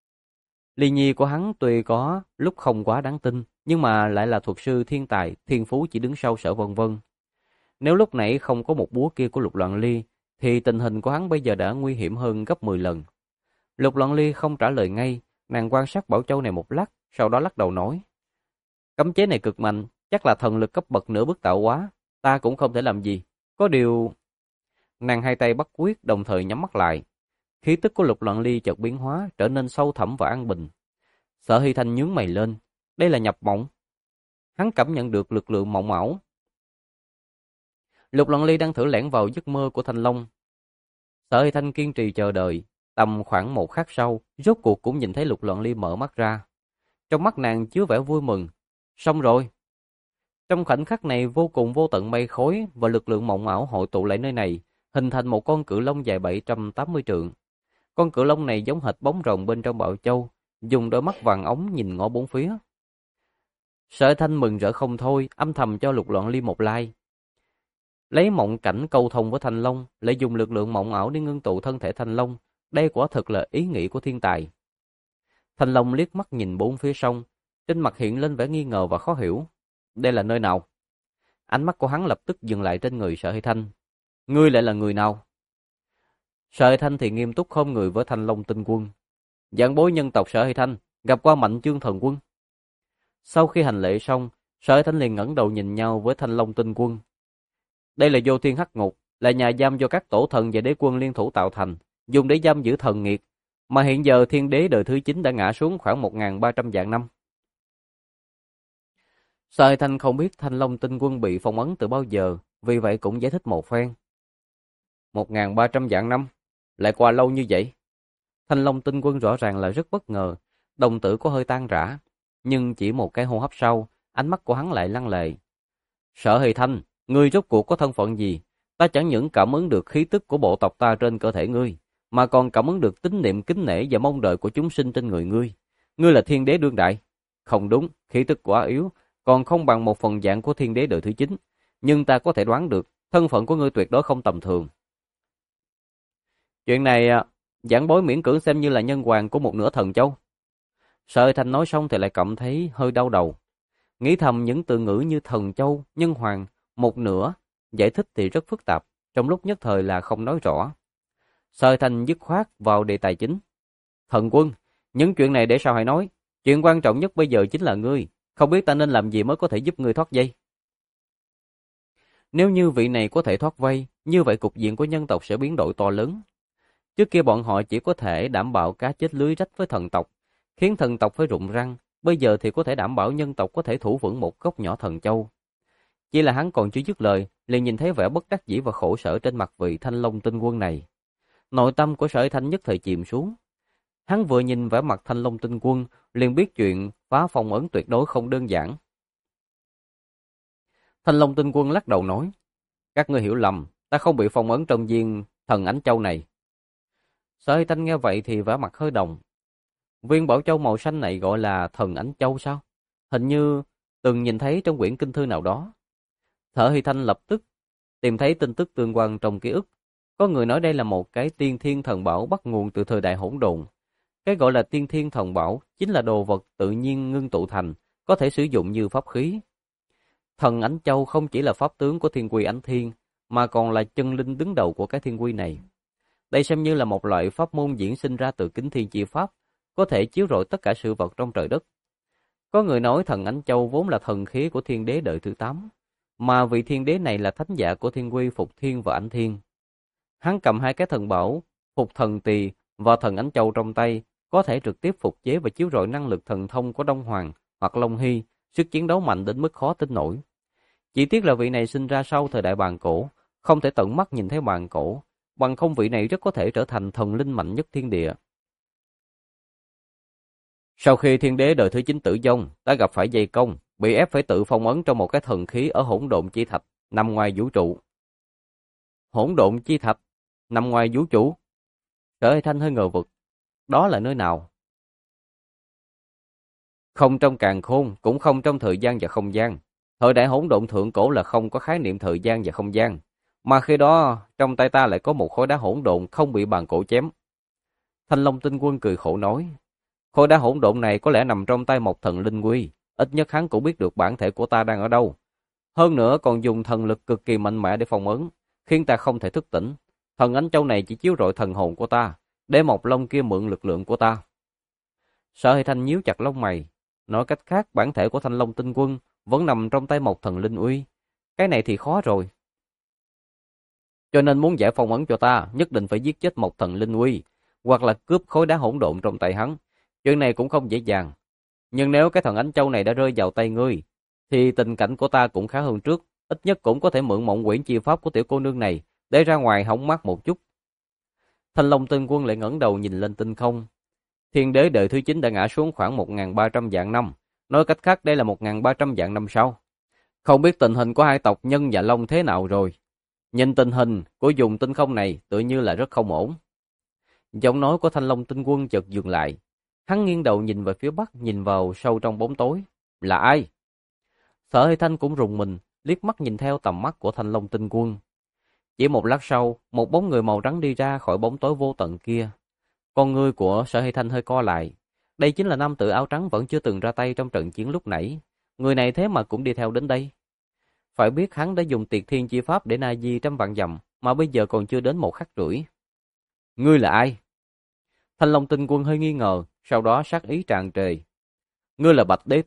Ly nhi của hắn tuy có lúc không quá đáng tin, nhưng mà lại là thuật sư thiên tài, thiên phú chỉ đứng sau Sở Vân Vân. Nếu lúc nãy không có một búa kia của Lục Lận Ly, thì tình hình của hắn bây giờ đã nguy hiểm hơn gấp 10 lần. Lục Lận Ly không trả lời ngay, nàng quan sát bảo châu này một lát, sau đó lắc đầu nói. Cấm chế này cực mạnh, chắc là thần lực cấp bậc nửa bước tạo hóa, ta cũng không thể làm gì. Có điều... Nàng hai tay bắt quyết đồng thời nhắm mắt lại. Khí tức của Lục Lận Ly chợt biến hóa, trở nên sâu thẳm và an bình. Sở Hy Thanh nhướng mày lên, đây là nhập mộng. Hắn cảm nhận được lực lượng mộng ảo. Lục Lận Ly đang thử lẻn vào giấc mơ của Thanh Long. Sở Hy Thanh kiên trì chờ đợi, tầm khoảng một khắc sau, rốt cuộc cũng nhìn thấy Lục Lận Ly mở mắt ra. Trong mắt nàng chứa vẻ vui mừng. Xong rồi. Trong khoảnh khắc này vô cùng vô tận mây khói và lực lượng mộng ảo hội tụ lại nơi này, hình thành một con cự long dài 780 trượng. Con cự long này giống hệt bóng rồng bên trong bảo châu, dùng đôi mắt vàng ống nhìn ngó bốn phía. Sở Thanh mừng rỡ không thôi, âm thầm cho Lục Lận Ly một like. Lấy mộng cảnh câu thông với Thanh Long, lại dùng lực lượng mộng ảo để ngưng tụ thân thể Thanh Long, đây quả thực là ý nghĩ của thiên tài. Thanh Long liếc mắt nhìn bốn phía sông, trên mặt hiện lên vẻ nghi ngờ và khó hiểu. Đây là nơi nào? Ánh mắt của hắn lập tức dừng lại trên người Sở Hy Thanh. Ngươi lại là người nào? Sở Hy Thanh thì nghiêm túc khom người với Thanh Long Tinh Quân. Vạn bối nhân tộc Sở Hy Thanh, gặp qua Mạnh Chương thần quân. Sau khi hành lễ xong, Sở Thanh liền ngẩng đầu nhìn nhau với Thanh Long Tinh Quân. Đây là Vô Thiên Hắc Ngục, là nhà giam do các tổ thần và đế quân liên thủ tạo thành, dùng để giam giữ thần nghiệt, mà hiện giờ thiên đế đời thứ 9 đã ngã xuống khoảng 1.300 vạn năm. Sở Thanh không biết Thanh Long Tinh Quân bị phong ấn từ bao giờ, vì vậy cũng giải thích một phen. 1.300 vạn năm, lại qua lâu như vậy. Thanh Long Tinh Quân rõ ràng là rất bất ngờ, đồng tử có hơi tan rã, nhưng chỉ một cái hô hấp sau, ánh mắt của hắn lại lăng lệ. Sở Hề Thanh, ngươi rốt cuộc có thân phận gì? Ta chẳng những cảm ứng được khí tức của bộ tộc ta trên cơ thể ngươi, mà còn cảm ứng được tín niệm kính nể và mong đợi của chúng sinh trên người ngươi. Ngươi là thiên đế đương đại. Không đúng, khí tức quá yếu, còn không bằng một phần dạng của thiên đế đời thứ 9. Nhưng ta có thể đoán được, thân phận của ngươi tuyệt đối không tầm thường. Chuyện này, giảng bối miễn cưỡng xem như là nhân hoàng của một nửa thần châu. Sở Hề Thanh nói xong thì lại cảm thấy hơi đau đầu. Nghĩ thầm những từ ngữ như thần châu, nhân hoàng, một nửa, giải thích thì rất phức tạp, trong lúc nhất thời là không nói rõ. Sở Hề Thanh dứt khoát vào đề tài chính. Thần quân, những chuyện này để sau hãy nói. Chuyện quan trọng nhất bây giờ chính là ngươi. Không biết ta nên làm gì mới có thể giúp ngươi thoát vây. Nếu như vị này có thể thoát vây, như vậy cục diện của nhân tộc sẽ biến đổi to lớn. Trước kia bọn họ chỉ có thể đảm bảo cá chết lưới rách với thần tộc, khiến thần tộc phải rụng răng. Bây giờ thì có thể đảm bảo nhân tộc có thể thủ vững một góc nhỏ thần châu. Chỉ là hắn còn chưa dứt lời, liền nhìn thấy vẻ bất đắc dĩ và khổ sở trên mặt vị Thanh Long Tinh Quân này. Nội tâm của Sở Thanh nhất thời chìm xuống. Hắn vừa nhìn vẻ mặt Thanh Long Tinh Quân, liền biết chuyện phá phong ấn tuyệt đối không đơn giản. Thanh Long Tinh Quân lắc đầu nói, các ngươi hiểu lầm, ta không bị phong ấn trong viên thần ánh châu này. Sở Thanh nghe vậy thì vẻ mặt hơi động. Viên bảo châu màu xanh này gọi là thần ánh châu sao? Hình như từng nhìn thấy trong quyển kinh thư nào đó. Sở Thanh lập tức tìm thấy tin tức tương quan trong ký ức. Có người nói đây là một cái tiên thiên thần bảo bắt nguồn từ thời đại hỗn độn. Cái gọi là tiên thiên thần bảo chính là đồ vật tự nhiên ngưng tụ thành, có thể sử dụng như pháp khí. Thần Ánh Châu không chỉ là pháp tướng của thiên quy Ánh Thiên, mà còn là chân linh đứng đầu của cái thiên quy này. Đây xem như là một loại pháp môn diễn sinh ra từ kính thiên chi pháp, có thể chiếu rọi tất cả sự vật trong trời đất. Có người nói thần Ánh Châu vốn là thần khí của thiên đế đời thứ 8, mà vị thiên đế này là thánh giả của thiên quy Phục Thiên và Ánh Thiên. Hắn cầm hai cái thần bảo, Phục Thần Tỳ và thần Ánh Châu trong tay, có thể trực tiếp phục chế và chiếu rọi năng lực thần thông của Đông Hoàng hoặc Long Hy, sức chiến đấu mạnh đến mức khó tin nổi. Chỉ tiếc là vị này sinh ra sau thời đại bàn cổ, không thể tận mắt nhìn thấy bàn cổ, bằng không vị này rất có thể trở thành thần linh mạnh nhất thiên địa. Sau khi thiên đế đời thứ 9 tử vong, ta gặp phải dây công, bị ép phải tự phong ấn trong một cái thần khí ở hỗn độn chi thạch, nằm ngoài vũ trụ. Hỗn độn chi thạch, nằm ngoài vũ trụ. Sở Thanh hơi ngờ vực, đó là nơi nào? Không trong càn khôn, cũng không trong thời gian và không gian. Thời đại hỗn độn thượng cổ là không có khái niệm thời gian và không gian, mà khi đó trong tay ta lại có một khối đá hỗn độn không bị bàn cổ chém. Thanh Long Tinh Quân cười khổ nói, khối đá hỗn độn này có lẽ nằm trong tay một thần linh quy, ít nhất hắn cũng biết được bản thể của ta đang ở đâu. Hơn nữa còn dùng thần lực cực kỳ mạnh mẽ để phong ấn, khiến ta không thể thức tỉnh. Thần Ánh Châu này chỉ chiếu rọi thần hồn của ta, để Mộc Long kia mượn lực lượng của ta. Sở Hề Thanh nhíu chặt lông mày, nói cách khác bản thể của Thanh Long Tinh Quân vẫn nằm trong tay một thần linh uy. Cái này thì khó rồi. Cho nên muốn giải phong ấn cho ta, nhất định phải giết chết một thần linh uy, hoặc là cướp khối đá hỗn độn trong tay hắn. Chuyện này cũng không dễ dàng. Nhưng nếu cái thần Ánh Châu này đã rơi vào tay ngươi, thì tình cảnh của ta cũng khá hơn trước. Ít nhất cũng có thể mượn mộng quyển chi pháp của tiểu cô nương này, để ra ngoài hóng mát một chút. Thanh Long Tinh Quân lại ngẩng đầu nhìn lên tinh không. Thiên đế đời thứ 9 đã ngã xuống khoảng 1.300 vạn năm. Nói cách khác đây là 1.300 vạn năm sau. Không biết tình hình của hai tộc Nhân và Long thế nào rồi. Nhìn tình hình của vùng tinh không này tự như là rất không ổn. Giọng nói của Thanh Long Tinh Quân chợt dừng lại. Hắn nghiêng đầu nhìn về phía bắc, nhìn vào sâu trong bóng tối. Là ai? Sở Hề Thanh cũng rùng mình, liếc mắt nhìn theo tầm mắt của Thanh Long Tinh Quân. Chỉ một lát sau, một bóng người màu trắng đi ra khỏi bóng tối vô tận kia. Con ngươi của Sở Hề Thanh hơi co lại. Đây chính là nam tử áo trắng vẫn chưa từng ra tay trong trận chiến lúc nãy. Người này thế mà cũng đi theo đến đây. Phải biết hắn đã dùng Tiệt Thiên chi pháp để na di trăm vạn dặm, mà bây giờ còn chưa đến một khắc rưỡi. Ngươi là ai? Thanh Long Tinh Quân hơi nghi ngờ, sau đó sát ý tràn trề. Ngươi là Bạch Đế Tử,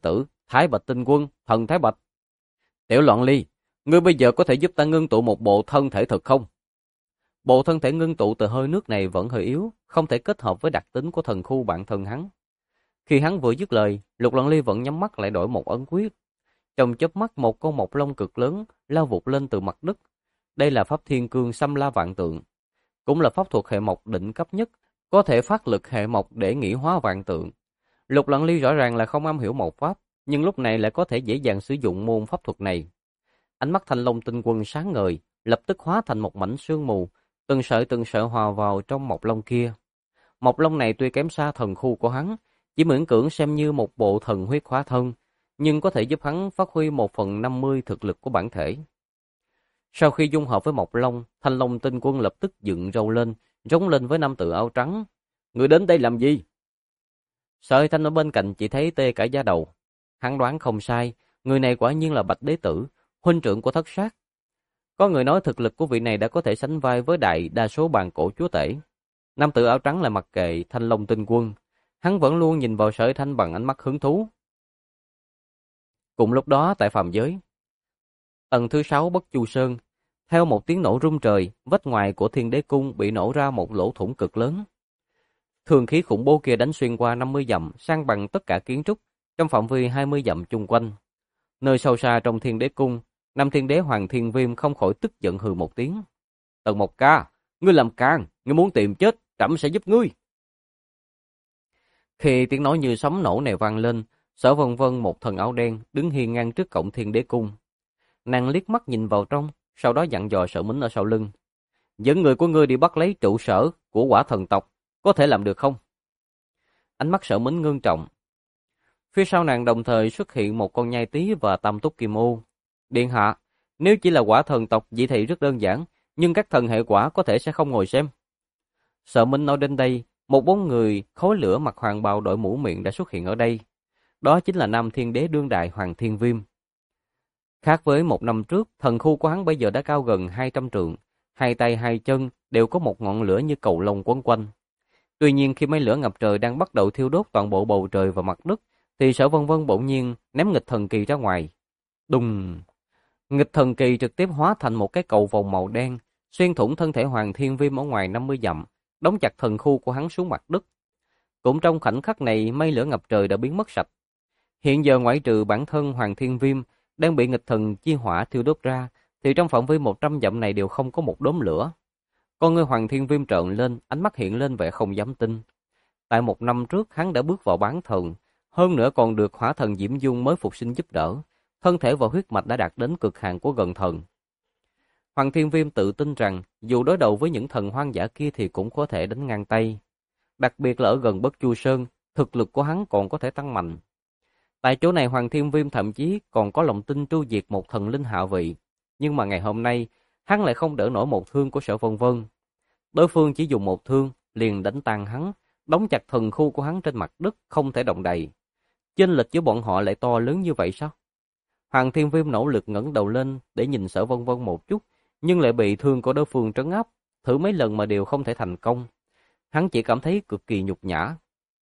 Thái Bạch Tinh Quân, thần Thái Bạch. Tiểu Loạn Ly, ngươi bây giờ có thể giúp ta ngưng tụ một bộ thân thể thực không? Bộ thân thể ngưng tụ từ hơi nước này vẫn hơi yếu, không thể kết hợp với đặc tính của thần khu bản thân hắn. Khi hắn vừa dứt lời, Lục Loạn Ly vẫn nhắm mắt lại đổi một ấn quyết. Trong chớp mắt một con mộc long cực lớn lao vụt lên từ mặt đất. Đây là pháp thiên cương xâm la vạn tượng, cũng là pháp thuật hệ mộc đỉnh cấp nhất, có thể phát lực hệ mộc để nghĩ hóa vạn tượng. Lục Loạn Ly rõ ràng là không am hiểu mộc pháp, nhưng lúc này lại có thể dễ dàng sử dụng môn pháp thuật này. Ánh mắt Thanh Long Tinh Quân sáng ngời, lập tức hóa thành một mảnh sương mù, từng sợi hòa vào trong mộc long kia. Mộc long này tuy kém xa thần khu của hắn, chỉ miễn cưỡng xem như một bộ thần huyết hóa thân, nhưng có thể giúp hắn phát huy 1/50 thực lực của bản thể. Sau khi dung hợp với mộc long, Thanh Long Tinh Quân lập tức dựng râu lên, rống lên với nam tử áo trắng. Người đến đây làm gì? Sợi Thanh ở bên cạnh chỉ thấy tê cả da đầu. Hắn đoán không sai, người này quả nhiên là Bạch Đế Tử, huynh trưởng của Thất Sát. Có người nói thực lực của vị này đã có thể sánh vai với đại đa số bàn cổ chúa tể. Nam tử áo trắng lại mặc kệ Thanh Long Tinh Quân, hắn vẫn luôn nhìn vào Sợi Thanh bằng ánh mắt hứng thú. Cùng lúc đó tại phàm giới, tầng thứ 6 Bất Chu Sơn, theo một tiếng nổ rung trời, vách ngoài của Thiên Đế Cung bị nổ ra một lỗ thủng cực lớn. Thường khí khủng bố kia đánh xuyên qua 50 dặm, san bằng tất cả kiến trúc trong phạm vi 20 dặm chung quanh. Nơi sâu xa trong Thiên Đế Cung, Nam Thiên Đế Hoàng Thiên Viêm không khỏi tức giận hừ một tiếng. Tần Mộc Ca, ngươi làm càn, ngươi muốn tìm chết, trẫm sẽ giúp ngươi. Khi tiếng nói như sấm nổ này vang lên, Sở Vân Vân một thần áo đen đứng hiên ngang trước cổng Thiên Đế Cung. Nàng liếc mắt nhìn vào trong, sau đó dặn dò Sở Mính ở sau lưng. Dẫn người của ngươi đi bắt lấy trụ sở của Quả Thần tộc, có thể làm được không? Ánh mắt Sở Mính ngưng trọng. Phía sau nàng đồng thời xuất hiện một con nhai tí và tam túc kim ô. Điện hạ, nếu chỉ là Quả Thần tộc vậy thì rất đơn giản, nhưng các thần hệ quả có thể sẽ không ngồi xem. Sở Mính nói đến đây, một bóng người khói lửa mặc hoàng bào đội mũ miệng đã xuất hiện ở đây. Đó chính là Nam Thiên Đế đương đại Hoàng Thiên Viêm. Khác với một năm trước, thần khu của hắn bây giờ đã cao gần 200 trượng, hai tay hai chân đều có một ngọn lửa như cầu lông quấn quanh. Tuy nhiên khi mây lửa ngập trời đang bắt đầu thiêu đốt toàn bộ bầu trời và mặt đất, thì Sở Vân Vân bỗng nhiên ném nghịch thần kỳ ra ngoài. Đùng! Nghịch thần kỳ trực tiếp hóa thành một cái cầu vòng màu đen, xuyên thủng thân thể Hoàng Thiên Viêm ở ngoài 50 dặm, đóng chặt thần khu của hắn xuống mặt đất. Cũng trong khoảnh khắc này, mây lửa ngập trời đã biến mất sạch. Hiện giờ ngoại trừ bản thân Hoàng Thiên Viêm đang bị nghịch thần chi hỏa thiêu đốt ra, thì trong phạm vi 100 dặm này đều không có một đốm lửa. Con ngươi Hoàng Thiên Viêm trợn lên, ánh mắt hiện lên vẻ không dám tin. Tại một năm trước hắn đã bước vào bán thần, hơn nữa còn được hỏa thần Diễm Dung mới phục sinh giúp đỡ, thân thể và huyết mạch đã đạt đến cực hạn của gần thần. Hoàng Thiên Viêm tự tin rằng dù đối đầu với những thần hoang dã kia thì cũng có thể đánh ngang tay. Đặc biệt là ở gần Bất Chu Sơn, thực lực của hắn còn có thể tăng mạnh. Tại chỗ này Hoàng Thiên Viêm thậm chí còn có lòng tin tru diệt một thần linh hạ vị. Nhưng mà ngày hôm nay, hắn lại không đỡ nổi một thương của Sở Vân Vân. Đối phương chỉ dùng một thương, liền đánh tan hắn, đóng chặt thần khu của hắn trên mặt đất, không thể động đậy. Chênh lệch giữa bọn họ lại to lớn như vậy sao? Hoàng Thiên Viêm nỗ lực ngẩng đầu lên để nhìn Sở Vân Vân một chút, nhưng lại bị thương của đối phương trấn áp, thử mấy lần mà đều không thể thành công. Hắn chỉ cảm thấy cực kỳ nhục nhã.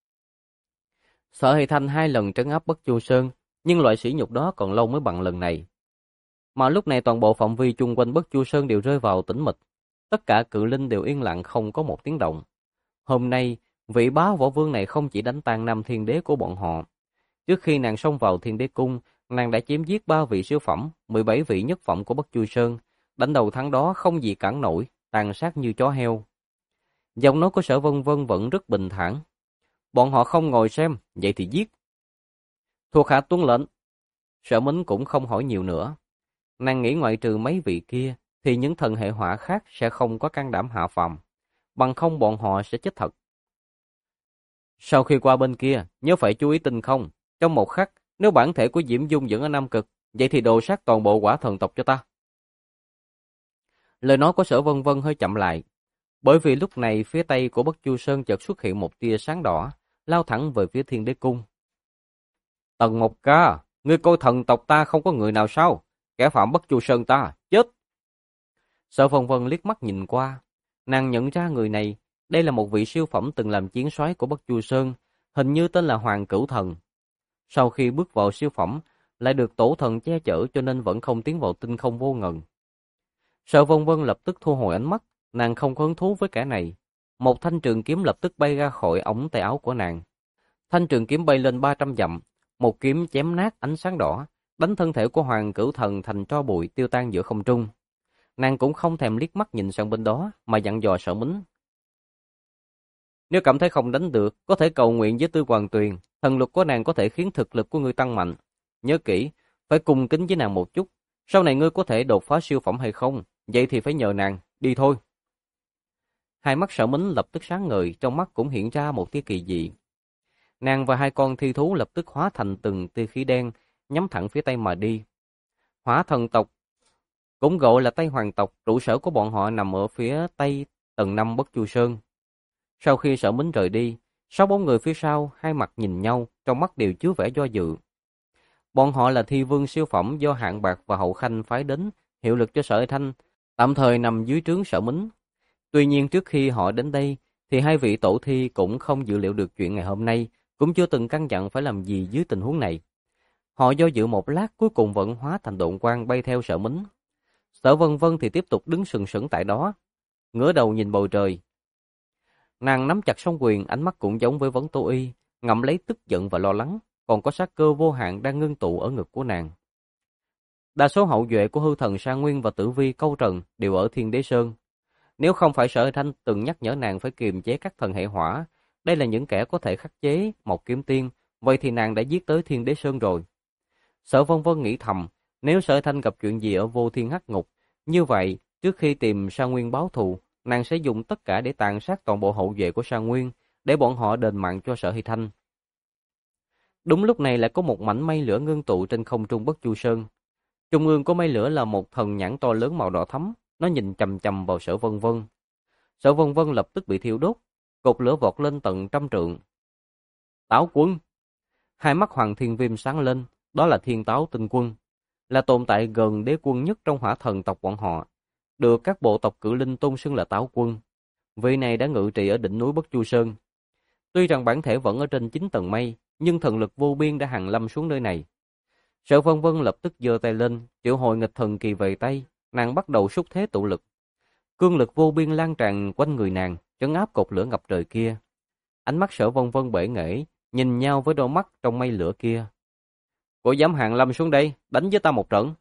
Sở Hệ Thanh 2 lần trấn áp Bất Chu Sơn, nhưng loại sỉ nhục đó còn lâu mới bằng lần này. Mà lúc này toàn bộ phạm vi chung quanh Bất Chu Sơn đều rơi vào tĩnh mịch, tất cả cự linh đều yên lặng không có một tiếng động. Hôm nay, vị bá võ vương này không chỉ đánh tan Nam Thiên Đế của bọn họ. Trước khi nàng xông vào Thiên Đế Cung, nàng đã chém giết 3 vị siêu phẩm, 17 vị nhất phẩm của Bất Chu Sơn, đánh đầu thắng đó không gì cản nổi, tàn sát như chó heo. Giọng nói của Sở Vân Vân vẫn rất bình thản. Bọn họ không ngồi xem, vậy thì giết. Thuộc hạ tuân lệnh. Sở Mính cũng không hỏi nhiều nữa. Nàng nghĩ ngoại trừ mấy vị kia, thì những thần hệ hỏa khác sẽ không có can đảm hạ phàm, bằng không bọn họ sẽ chết thật. Sau khi qua bên kia, nhớ phải chú ý tinh không. Trong một khắc, nếu bản thể của Diễm Dung vẫn ở Nam Cực, vậy thì đồ sát toàn bộ Quả Thần tộc cho ta. Lời nói của Sở Vân Vân hơi chậm lại, bởi vì lúc này phía tây của Bất Chu Sơn chợt xuất hiện một tia sáng đỏ, lao thẳng về phía Thiên Đế Cung. Tần Mộc Ca, ngươi coi thần tộc ta không có người nào sao? Kẻ phạm Bất Chu Sơn ta, chết! Sở Vân Vân liếc mắt nhìn qua, nàng nhận ra người này, đây là một vị siêu phẩm từng làm chiến soái của Bất Chu Sơn, hình như tên là Hoàng Cửu Thần. sau khi bước vào siêu phẩm, lại được tổ thần che chở cho nên vẫn không tiến vào tinh không vô ngần. Sở Vân Vân lập tức thu hồi ánh mắt, nàng không có hứng thú với kẻ này. Một thanh trường kiếm lập tức bay ra khỏi ống tay áo của nàng. Thanh trường kiếm bay lên 300 dặm, một kiếm chém nát ánh sáng đỏ, đánh thân thể của Hoàng Cửu Thần thành tro bụi tiêu tan giữa không trung. Nàng cũng không thèm liếc mắt nhìn sang bên đó, mà dặn dò Sở Mính. Nếu cảm thấy không đánh được, có thể cầu nguyện với Tư Hoàng Tuyền, thần lực của nàng có thể khiến thực lực của ngươi tăng mạnh. Nhớ kỹ, phải cung kính với nàng một chút, sau này ngươi có thể đột phá siêu phẩm hay không, vậy thì phải nhờ nàng, đi thôi. Hai mắt Sở Mính lập tức sáng ngời, trong mắt cũng hiện ra một tia kỳ dị. Nàng và hai con thi thú lập tức hóa thành từng tia khí đen, nhắm thẳng phía tây mà đi. Hỏa thần tộc, cũng gọi là Tây Hoàng tộc, trụ sở của bọn họ nằm ở phía tây tầng 5 Bất Chu Sơn. Sau khi Sở Mính rời đi, 6-4 người phía sau hai mặt nhìn nhau, trong mắt đều chứa vẻ do dự. Bọn họ là thi vương siêu phẩm do Hạng Bạc và Hậu Khanh phái đến, hiệu lực cho Sở Thanh, tạm thời nằm dưới trướng Sở Mính. Tuy nhiên trước khi họ đến đây, thì hai vị tổ thi cũng không dự liệu được chuyện ngày hôm nay, cũng chưa từng căn dặn phải làm gì dưới tình huống này. Họ do dự một lát, cuối cùng vẫn hóa thành độn quang bay theo Sở Mính. Sở Vân Vân thì tiếp tục đứng sừng sững tại đó, ngửa đầu nhìn bầu trời. Nàng nắm chặt song quyền, ánh mắt cũng giống với Vấn Tô Y, ngậm lấy tức giận và lo lắng, còn có sát cơ vô hạn đang ngưng tụ ở ngực của nàng. Đa số hậu duệ của hư thần Sa Nguyên và Tử Vi Câu Trần đều ở Thiên Đế Sơn. Nếu không phải Sở Thanh từng nhắc nhở nàng phải kiềm chế các thần hệ hỏa, đây là những kẻ có thể khắc chế một kiếm tiên, vậy thì nàng đã giết tới Thiên Đế Sơn rồi. Sở Vân Vân nghĩ thầm, nếu Sở Thanh gặp chuyện gì ở Vô Thiên Hắc Ngục, như vậy trước khi tìm Sa Nguyên báo thù, nàng sẽ dùng tất cả để tàn sát toàn bộ hậu duệ của Sa Nguyên, để bọn họ đền mạng cho Sở Hy Thanh. Đúng lúc này lại có một mảnh mây lửa ngưng tụ trên không trung Bất Chu Sơn. Trung ương của mây lửa là một thần nhãn to lớn màu đỏ thắm, nó nhìn chằm chằm vào Sở Vân Vân. Sở Vân Vân lập tức bị thiêu đốt, cột lửa vọt lên tận 100 trượng. Táo quân! Hai mắt Hoàng Thiên Viêm sáng lên, đó là Thiên Táo Tinh Quân, là tồn tại gần đế quân nhất trong hỏa thần tộc bọn họ, được các bộ tộc cự linh tôn xưng là Táo Quân. Vị này đã ngự trị ở đỉnh núi Bất Chu Sơn. Tuy rằng bản thể vẫn ở trên 9 tầng mây, nhưng thần lực vô biên đã hàng lâm xuống nơi này. Sở Vân Vân lập tức giơ tay lên, triệu hồi nghịch thần kỳ về tay, nàng bắt đầu xúc thế tụ lực. Cương lực vô biên lan tràn quanh người nàng, trấn áp cột lửa ngập trời kia. Ánh mắt Sở Vân Vân bể nghễ, nhìn nhau với đôi mắt trong mây lửa kia. Cô dám hàng lâm xuống đây, đánh với ta một trận.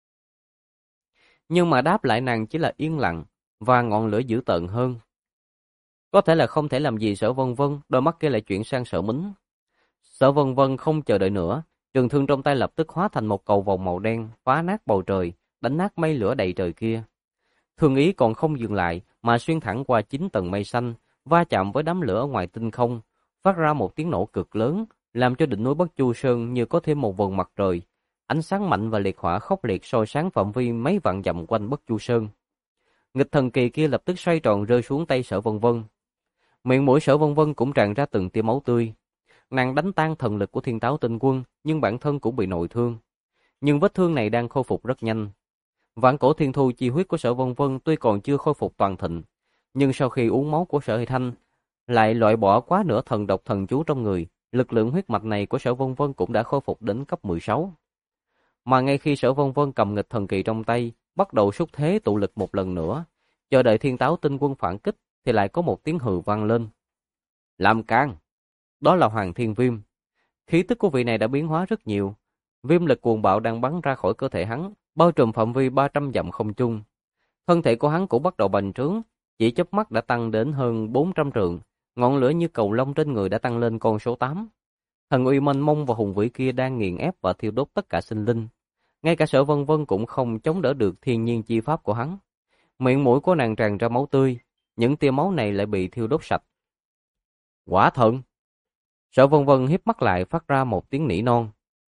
Nhưng mà đáp lại nàng chỉ là yên lặng, và ngọn lửa dữ tợn hơn. Có thể là không thể làm gì Sở Vân Vân, đôi mắt kia lại chuyển sang Sở Mính. Sở Vân Vân không chờ đợi nữa, trường thương trong tay lập tức hóa thành một cầu vòng màu đen, phá nát bầu trời, đánh nát mây lửa đầy trời kia. Thương ý còn không dừng lại, mà xuyên thẳng qua 9 tầng mây xanh, va chạm với đám lửa ở ngoài tinh không, phát ra một tiếng nổ cực lớn, làm cho đỉnh núi Bất Chu Sơn như có thêm một vầng mặt trời. Ánh sáng mạnh và liệt hỏa khốc liệt soi sáng phạm vi mấy vạn dặm quanh Bất Chu Sơn. Nghịch thần kỳ kia lập tức xoay tròn rơi xuống tay Sở Vân Vân. Miệng mũi Sở Vân Vân cũng tràn ra từng tia máu tươi. Nàng đánh tan thần lực của Thiên Táo Tinh Quân, nhưng bản thân cũng bị nội thương. Nhưng vết thương này đang khôi phục rất nhanh. Vạn cổ thiên thu chi huyết của Sở Vân Vân tuy còn chưa khôi phục toàn thịnh, nhưng sau khi uống máu của Sở Hy Thanh, lại loại bỏ quá nửa thần độc thần chú trong người, lực lượng huyết mạch này của Sở Vân Vân cũng đã khôi phục đến cấp 16. Mà ngay khi Sở Vân Vân cầm nghịch thần kỳ trong tay, bắt đầu xúc thế tụ lực một lần nữa, chờ đợi Thiên Táo Tinh Quân phản kích, thì lại có một tiếng hừ vang lên. Làm can! Đó là Hoàng Thiên Viêm. Khí tức của vị này đã biến hóa rất nhiều. Viêm lực cuồng bạo đang bắn ra khỏi cơ thể hắn, bao trùm phạm vi 300 dặm không trung. Thân thể của hắn cũng bắt đầu bành trướng, chỉ chớp mắt đã tăng đến hơn 400 trượng, ngọn lửa như cầu lông trên người đã tăng lên con số 8. Thần uy mênh mông và hùng vĩ kia đang nghiền ép và thiêu đốt tất cả sinh linh. Ngay cả Sở Vân Vân cũng không chống đỡ được thiên nhiên chi pháp của hắn. Miệng mũi của nàng tràn ra máu tươi, những tia máu này lại bị thiêu đốt sạch. Quả thần! Sở Vân Vân híp mắt lại phát ra một tiếng nỉ non.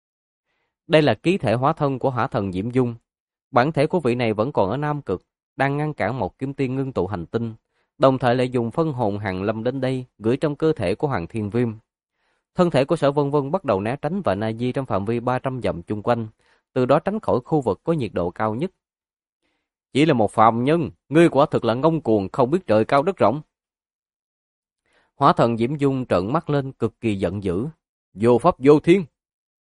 Đây là ký thể hóa thân của hỏa thần Diễm Dung. Bản thể của vị này vẫn còn ở Nam Cực, đang ngăn cản một kiếm tiên ngưng tụ hành tinh, đồng thời lại dùng phân hồn hàng lâm đến đây, gửi trong cơ thể của Hoàng Thiên Viêm. Thân thể của Sở Vân Vân bắt đầu né tránh và na di trong phạm vi 300 dặm chung quanh, từ đó tránh khỏi khu vực có nhiệt độ cao nhất. Chỉ là một phàm nhân, ngươi quả thực là ngông cuồng, không biết trời cao đất rộng. Hỏa thần Diễm Dung trợn mắt lên cực kỳ giận dữ. Vô pháp vô thiên!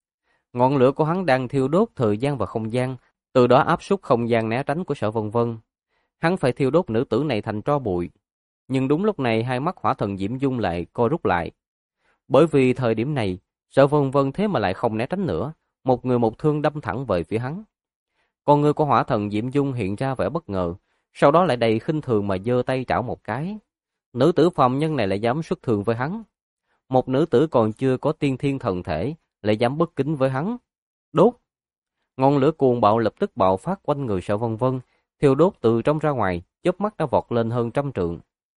Ngọn lửa của hắn đang thiêu đốt thời gian và không gian, từ đó áp suất không gian né tránh của Sở Vân Vân. Hắn phải thiêu đốt nữ tử này thành tro bụi. Nhưng đúng lúc này hai mắt hỏa thần Diễm Dung lại co rút lại. Bởi vì thời điểm này, Sở Vân Vân thế mà lại không né tránh nữa, một người một thương đâm thẳng về phía hắn. Con người của hỏa thần Diễm Dung hiện ra vẻ bất ngờ, sau đó lại đầy khinh thường mà giơ tay trảo một cái. Nữ tử phàm nhân này lại dám xuất thường với hắn. Một nữ tử còn chưa có tiên thiên thần thể, lại dám bất kính với hắn. Đốt! Ngọn lửa cuồng bạo lập tức bạo phát quanh người Sở Vân Vân, thiêu đốt từ trong ra ngoài, chớp mắt đã vọt lên hơn 100 trượng.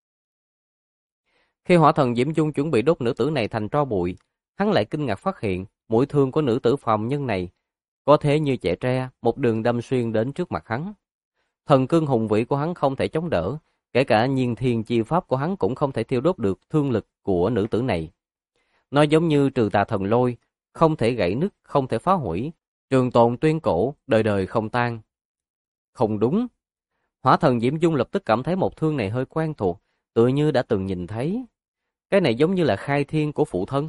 Khi hỏa thần Diễm Dung chuẩn bị đốt nữ tử này thành tro bụi, hắn lại kinh ngạc phát hiện, mũi thương của nữ tử phàm nhân này có thể như chẻ tre, một đường đâm xuyên đến trước mặt hắn. Thần cương hùng vĩ của hắn không thể chống đỡ, kể cả nhiên thiên chi pháp của hắn cũng không thể thiêu đốt được thương lực của nữ tử này. Nó giống như trừ tà thần lôi, không thể gãy nứt, không thể phá hủy, trường tồn tuyên cổ, đời đời không tan. Không đúng. Hỏa thần Diễm Dung lập tức cảm thấy một thương này hơi quen thuộc, tựa như đã từng nhìn thấy. Cái này giống như là khai thiên của phụ thân.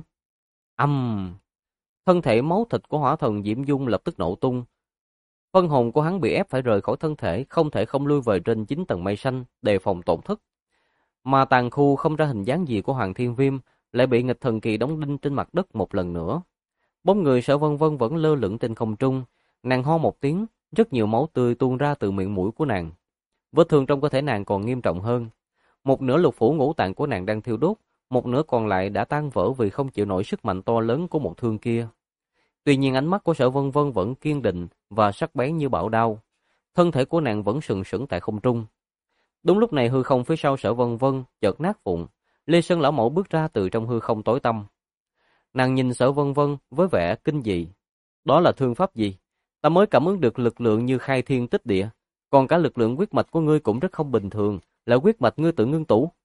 Thân thể máu thịt của hỏa thần Diễm Dung lập tức nổ tung. Phân hồn của hắn bị ép phải rời khỏi thân thể, không thể không lui về trên 9 tầng mây xanh, đề phòng tổn thất. Mà tàn khu không ra hình dáng gì của Hoàng Thiên Viêm lại bị nghịch thần kỳ đóng đinh trên mặt đất một lần nữa. Bóng người Sở Vân Vân vẫn lơ lửng trên không trung, nàng ho một tiếng, rất nhiều máu tươi tuôn ra từ miệng mũi của nàng. Vết thương trong cơ thể nàng còn nghiêm trọng hơn. Một nửa lục phủ ngũ tạng của nàng đang thiêu đốt, một nửa còn lại đã tan vỡ vì không chịu nổi sức mạnh to lớn của một thương kia. Tuy nhiên ánh mắt của Sở Vân Vân vẫn kiên định và sắc bén như bảo đao. Thân thể của nàng vẫn sừng sững tại không trung. Đúng lúc này hư không phía sau Sở Vân Vân chợt nát vụn, Lê Sơn lão mẫu bước ra từ trong hư không tối tăm. Nàng nhìn Sở Vân Vân với vẻ kinh dị. Đó là thương pháp gì? Ta mới cảm ứng được lực lượng như khai thiên tích địa, còn cả lực lượng huyết mạch của ngươi cũng rất không bình thường, là huyết mạch ngươi tự ngưng tụ.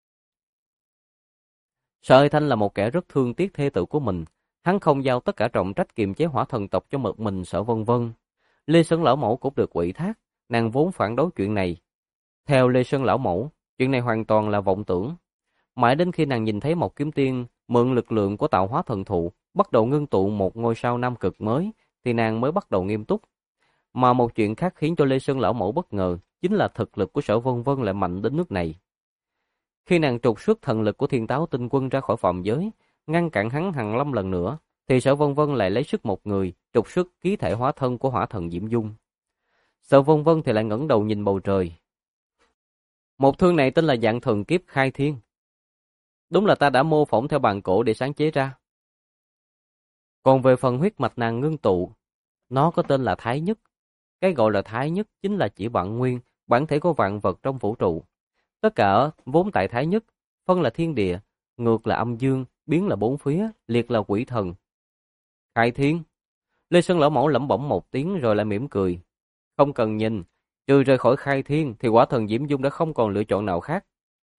Sở Hơi Thanh là một kẻ rất thương tiếc thê tử của mình, hắn không giao tất cả trọng trách kiềm chế hỏa thần tộc cho một mình Sở Vân Vân. Lê Sơn lão mẫu cũng được ủy thác, nàng vốn phản đối chuyện này. Theo Lê Sơn lão mẫu, chuyện này hoàn toàn là vọng tưởng. Mãi đến khi nàng nhìn thấy một kiếm tiên mượn lực lượng của tạo hóa thần thụ, bắt đầu ngưng tụ một ngôi sao nam cực mới, thì nàng mới bắt đầu nghiêm túc. Mà một chuyện khác khiến cho Lê Sơn lão mẫu bất ngờ, chính là thực lực của Sở Vân Vân lại mạnh đến nước này. Khi nàng trục xuất thần lực của Thiên Táo Tinh Quân ra khỏi phạm giới, ngăn cản hắn hàng lâm lần nữa, thì Sở Vân Vân lại lấy sức một người, trục xuất ký thể hóa thân của hỏa thần Diễm Dung. Sở Vân Vân thì lại ngẩng đầu nhìn bầu trời. Một thương này tên là Dạng Thần Kiếp Khai Thiên. Đúng là ta đã mô phỏng theo bàn cổ để sáng chế ra. Còn về phần huyết mạch nàng ngưng tụ, nó có tên là Thái Nhất. Cái gọi là Thái Nhất chính là chỉ bản nguyên, bản thể của vạn vật trong vũ trụ. Tất cả vốn tại Thái Nhất, phân là thiên địa, ngược là âm dương, biến là bốn phía, liệt là quỷ thần. Khai Thiên. Lê Sơn lão mẫu lẩm bẩm một tiếng rồi lại mỉm cười. Không cần nhìn, trừ rời khỏi Khai Thiên thì quả thần Diễm Dung đã không còn lựa chọn nào khác.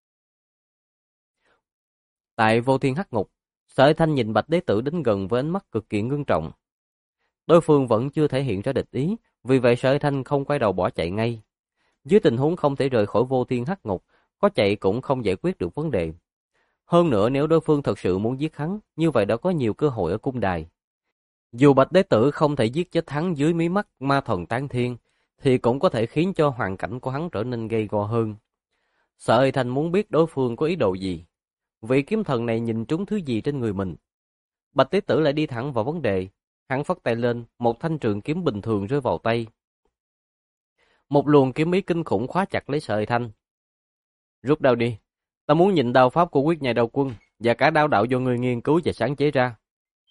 Tại Vô Thiên Hắc Ngục, Sở Hải Thanh nhìn Bạch Đế Tử đến gần với ánh mắt cực kỳ ngưng trọng. Đối phương vẫn chưa thể hiện ra địch ý, vì vậy Sở Hải Thanh không quay đầu bỏ chạy ngay. Dưới tình huống không thể rời khỏi Vô Thiên Hắc Ngục, có chạy cũng không giải quyết được vấn đề. Hơn nữa nếu đối phương thật sự muốn giết hắn, như vậy đã có nhiều cơ hội ở cung đài. Dù Bạch Đế Tử không thể giết chết hắn dưới mí mắt ma thần tán thiên, thì cũng có thể khiến cho hoàn cảnh của hắn trở nên gay go hơn. Sở Hải Thanh muốn biết đối phương có ý đồ gì. Vị kiếm thần này nhìn trúng thứ gì trên người mình. Bạch Tế Tử lại đi thẳng vào vấn đề. Hắn phất tay lên, một thanh trường kiếm bình thường rơi vào tay. Một luồng kiếm ý kinh khủng khóa chặt lấy Sở Hải Thanh. Rút đao đi. Ta muốn nhìn đao pháp của Quyết Nhai Đao Quân và cả đao đạo do người nghiên cứu và sáng chế ra.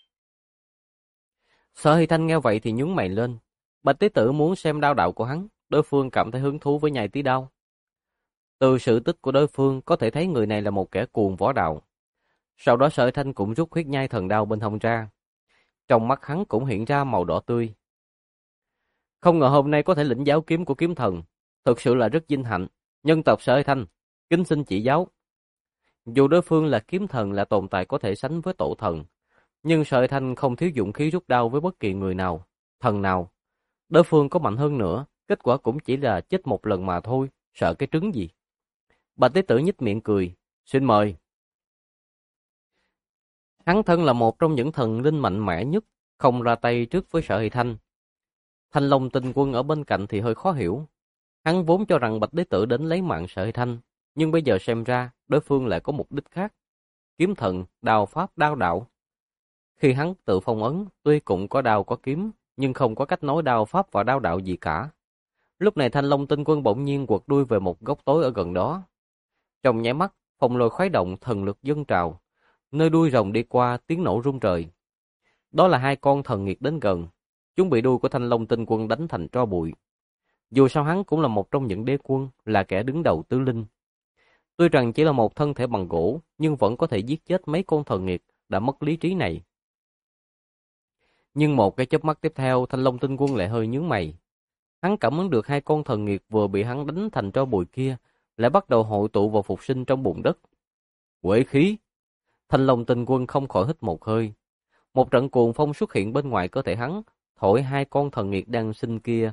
Sở Hải Thanh nghe vậy thì nhướng mày lên. Bạch Tế Tử muốn xem đao đạo của hắn. Đối phương cảm thấy hứng thú với nhai tí đao. Từ sự tích của đối phương có thể thấy người này là một kẻ cuồng võ đạo. Sau đó Sở Thanh cũng rút huyết nhai thần đao bên hông ra. Trong mắt hắn cũng hiện ra màu đỏ tươi. Không ngờ hôm nay có thể lĩnh giáo kiếm của kiếm thần. Thực sự là rất vinh hạnh. Nhân tộc Sở Thanh, kính xin chỉ giáo. Dù đối phương là kiếm thần là tồn tại có thể sánh với tổ thần. Nhưng Sở Thanh không thiếu dụng khí rút đao với bất kỳ người nào, thần nào. Đối phương có mạnh hơn nữa, kết quả cũng chỉ là chết một lần mà thôi, sợ cái trứng gì. Bạch Tế Tử nhếch miệng cười, xin mời. Hắn thân là một trong những thần linh mạnh mẽ nhất, không ra tay trước với Sở Hy Thanh. Thanh Long Tinh Quân ở bên cạnh thì hơi khó hiểu. Hắn vốn cho rằng Bạch Đế Tử đến lấy mạng Sở Hy Thanh, nhưng bây giờ xem ra đối phương lại có mục đích khác. Kiếm thần, đao pháp, đao đạo. Khi hắn tự phong ấn, tuy cũng có đao có kiếm, nhưng không có cách nối đao pháp và đao đạo gì cả. Lúc này Thanh Long Tinh Quân bỗng nhiên quật đuôi về một góc tối ở gần đó. Trong nháy mắt, phong lôi khuấy động, thần lực dâng trào. Nơi đuôi rồng đi qua, tiếng nổ rung trời. Đó là hai con thần nghiệt đến gần. Chúng bị đuôi của Thanh Long Tinh Quân đánh thành tro bụi. Dù sao hắn cũng là một trong những đế quân, là kẻ đứng đầu tứ linh. Tuy rằng chỉ là một thân thể bằng gỗ, nhưng vẫn có thể giết chết mấy con thần nghiệt đã mất lý trí này. Nhưng một cái chớp mắt tiếp theo, Thanh Long Tinh Quân lại hơi nhướng mày. Hắn cảm ứng được hai con thần nghiệt vừa bị hắn đánh thành tro bụi kia, lại bắt đầu hội tụ vào phục sinh trong bùn đất. Quỷ khí! Thanh Long Tinh Quân không khỏi hít một hơi. Một trận cuồng phong xuất hiện bên ngoài cơ thể hắn, thổi hai con thần nghiệt đang sinh kia.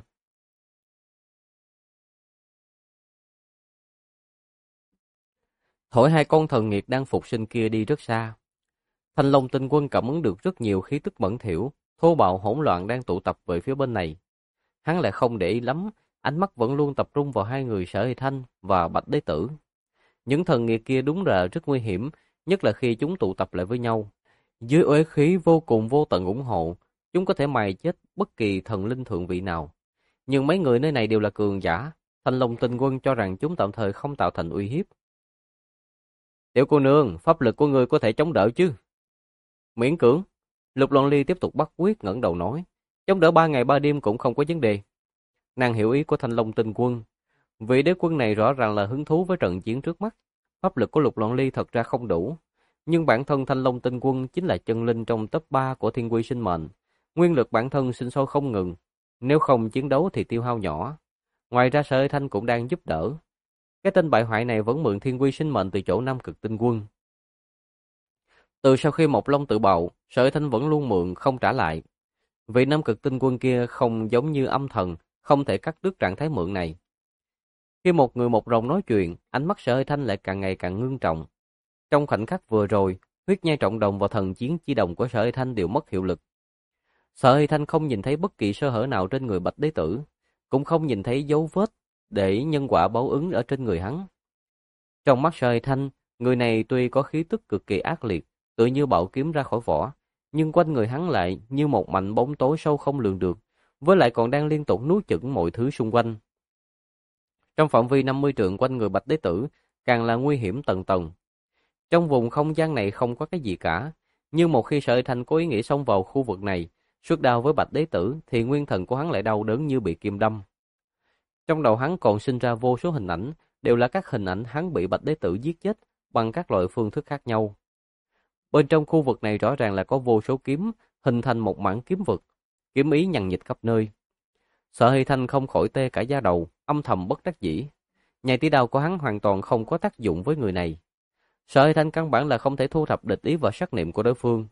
Thổi hai con thần nghiệt đang phục sinh kia đi rất xa. Thanh Long Tinh Quân cảm ứng được rất nhiều khí tức bẩn thỉu, thô bạo hỗn loạn đang tụ tập về phía bên này. Hắn lại không để ý lắm, ánh mắt vẫn luôn tập trung vào hai người Sở Hy Thanh và Bạch Đế Tử. Những thần nghiệt kia đúng là rất nguy hiểm, nhất là khi chúng tụ tập lại với nhau. Dưới uế khí vô cùng vô tận ủng hộ, chúng có thể mài chết bất kỳ thần linh thượng vị nào. Nhưng mấy người nơi này đều là cường giả, Thanh Long Tinh Quân cho rằng chúng tạm thời không tạo thành uy hiếp. Tiểu cô nương, pháp lực của ngươi có thể chống đỡ chứ? Miễn cưỡng. Lục Loan Ly tiếp tục bắt quyết ngẩng đầu nói, chống đỡ 3 ngày 3 đêm cũng không có vấn đề. Nàng hiểu ý của Thanh Long Tinh Quân. Vị đế quân này rõ ràng là hứng thú với trận chiến trước mắt. Pháp lực của Lục Loan Ly thật ra không đủ. Nhưng bản thân Thanh Long Tinh Quân chính là chân linh trong top 3 của Thiên Quy Sinh Mệnh. Nguyên lực bản thân sinh sôi không ngừng. Nếu không chiến đấu thì tiêu hao nhỏ. Ngoài ra Sở Hy Thanh cũng đang giúp đỡ. Cái tên bại hoại này vẫn mượn Thiên Quy Sinh Mệnh từ chỗ Nam Cực Tinh Quân. Từ sau khi Mộc Long tự bào, Sở Hy Thanh vẫn luôn mượn không trả lại. Vị Nam Cực Tinh Quân kia không giống như âm thần, không thể cắt đứt trạng thái mượn này. Khi một người một rồng nói chuyện, ánh mắt Sở Hy Thanh lại càng ngày càng ngưng trọng. Trong khoảnh khắc vừa rồi, huyết nhai trọng đồng và thần chiến chi đồng của Sở Hy Thanh đều mất hiệu lực. Sở Hy Thanh không nhìn thấy bất kỳ sơ hở nào trên người Bạch Đế Tử, cũng không nhìn thấy dấu vết để nhân quả báo ứng ở trên người hắn. Trong mắt Sở Hy Thanh, người này tuy có khí tức cực kỳ ác liệt, tự như bạo kiếm ra khỏi vỏ, nhưng quanh người hắn lại như một mảnh bóng tối sâu không lường được, với lại còn đang liên tục nuốt chửng mọi thứ xung quanh. Trong phạm vi 50 trượng quanh người Bạch Đế Tử, càng là nguy hiểm tầng tầng. Trong vùng không gian này không có cái gì cả, nhưng một khi Sở Hy Thanh có ý nghĩ xông vào khu vực này, xuất đao với Bạch Đế Tử, thì nguyên thần của hắn lại đau đớn như bị kim đâm. Trong đầu hắn còn sinh ra vô số hình ảnh, đều là các hình ảnh hắn bị Bạch Đế Tử giết chết bằng các loại phương thức khác nhau. Bên trong khu vực này rõ ràng là có vô số kiếm, hình thành một mảng kiếm vực, kiếm ý nhằng nhịt khắp nơi. Sở Hy Thanh không khỏi tê cả da đầu, âm thầm bất đắc dĩ. Nhai tí đao của hắn hoàn toàn không có tác dụng với người này. Sở Hy Thanh căn bản là không thể thu thập địch ý và sát niệm của đối phương.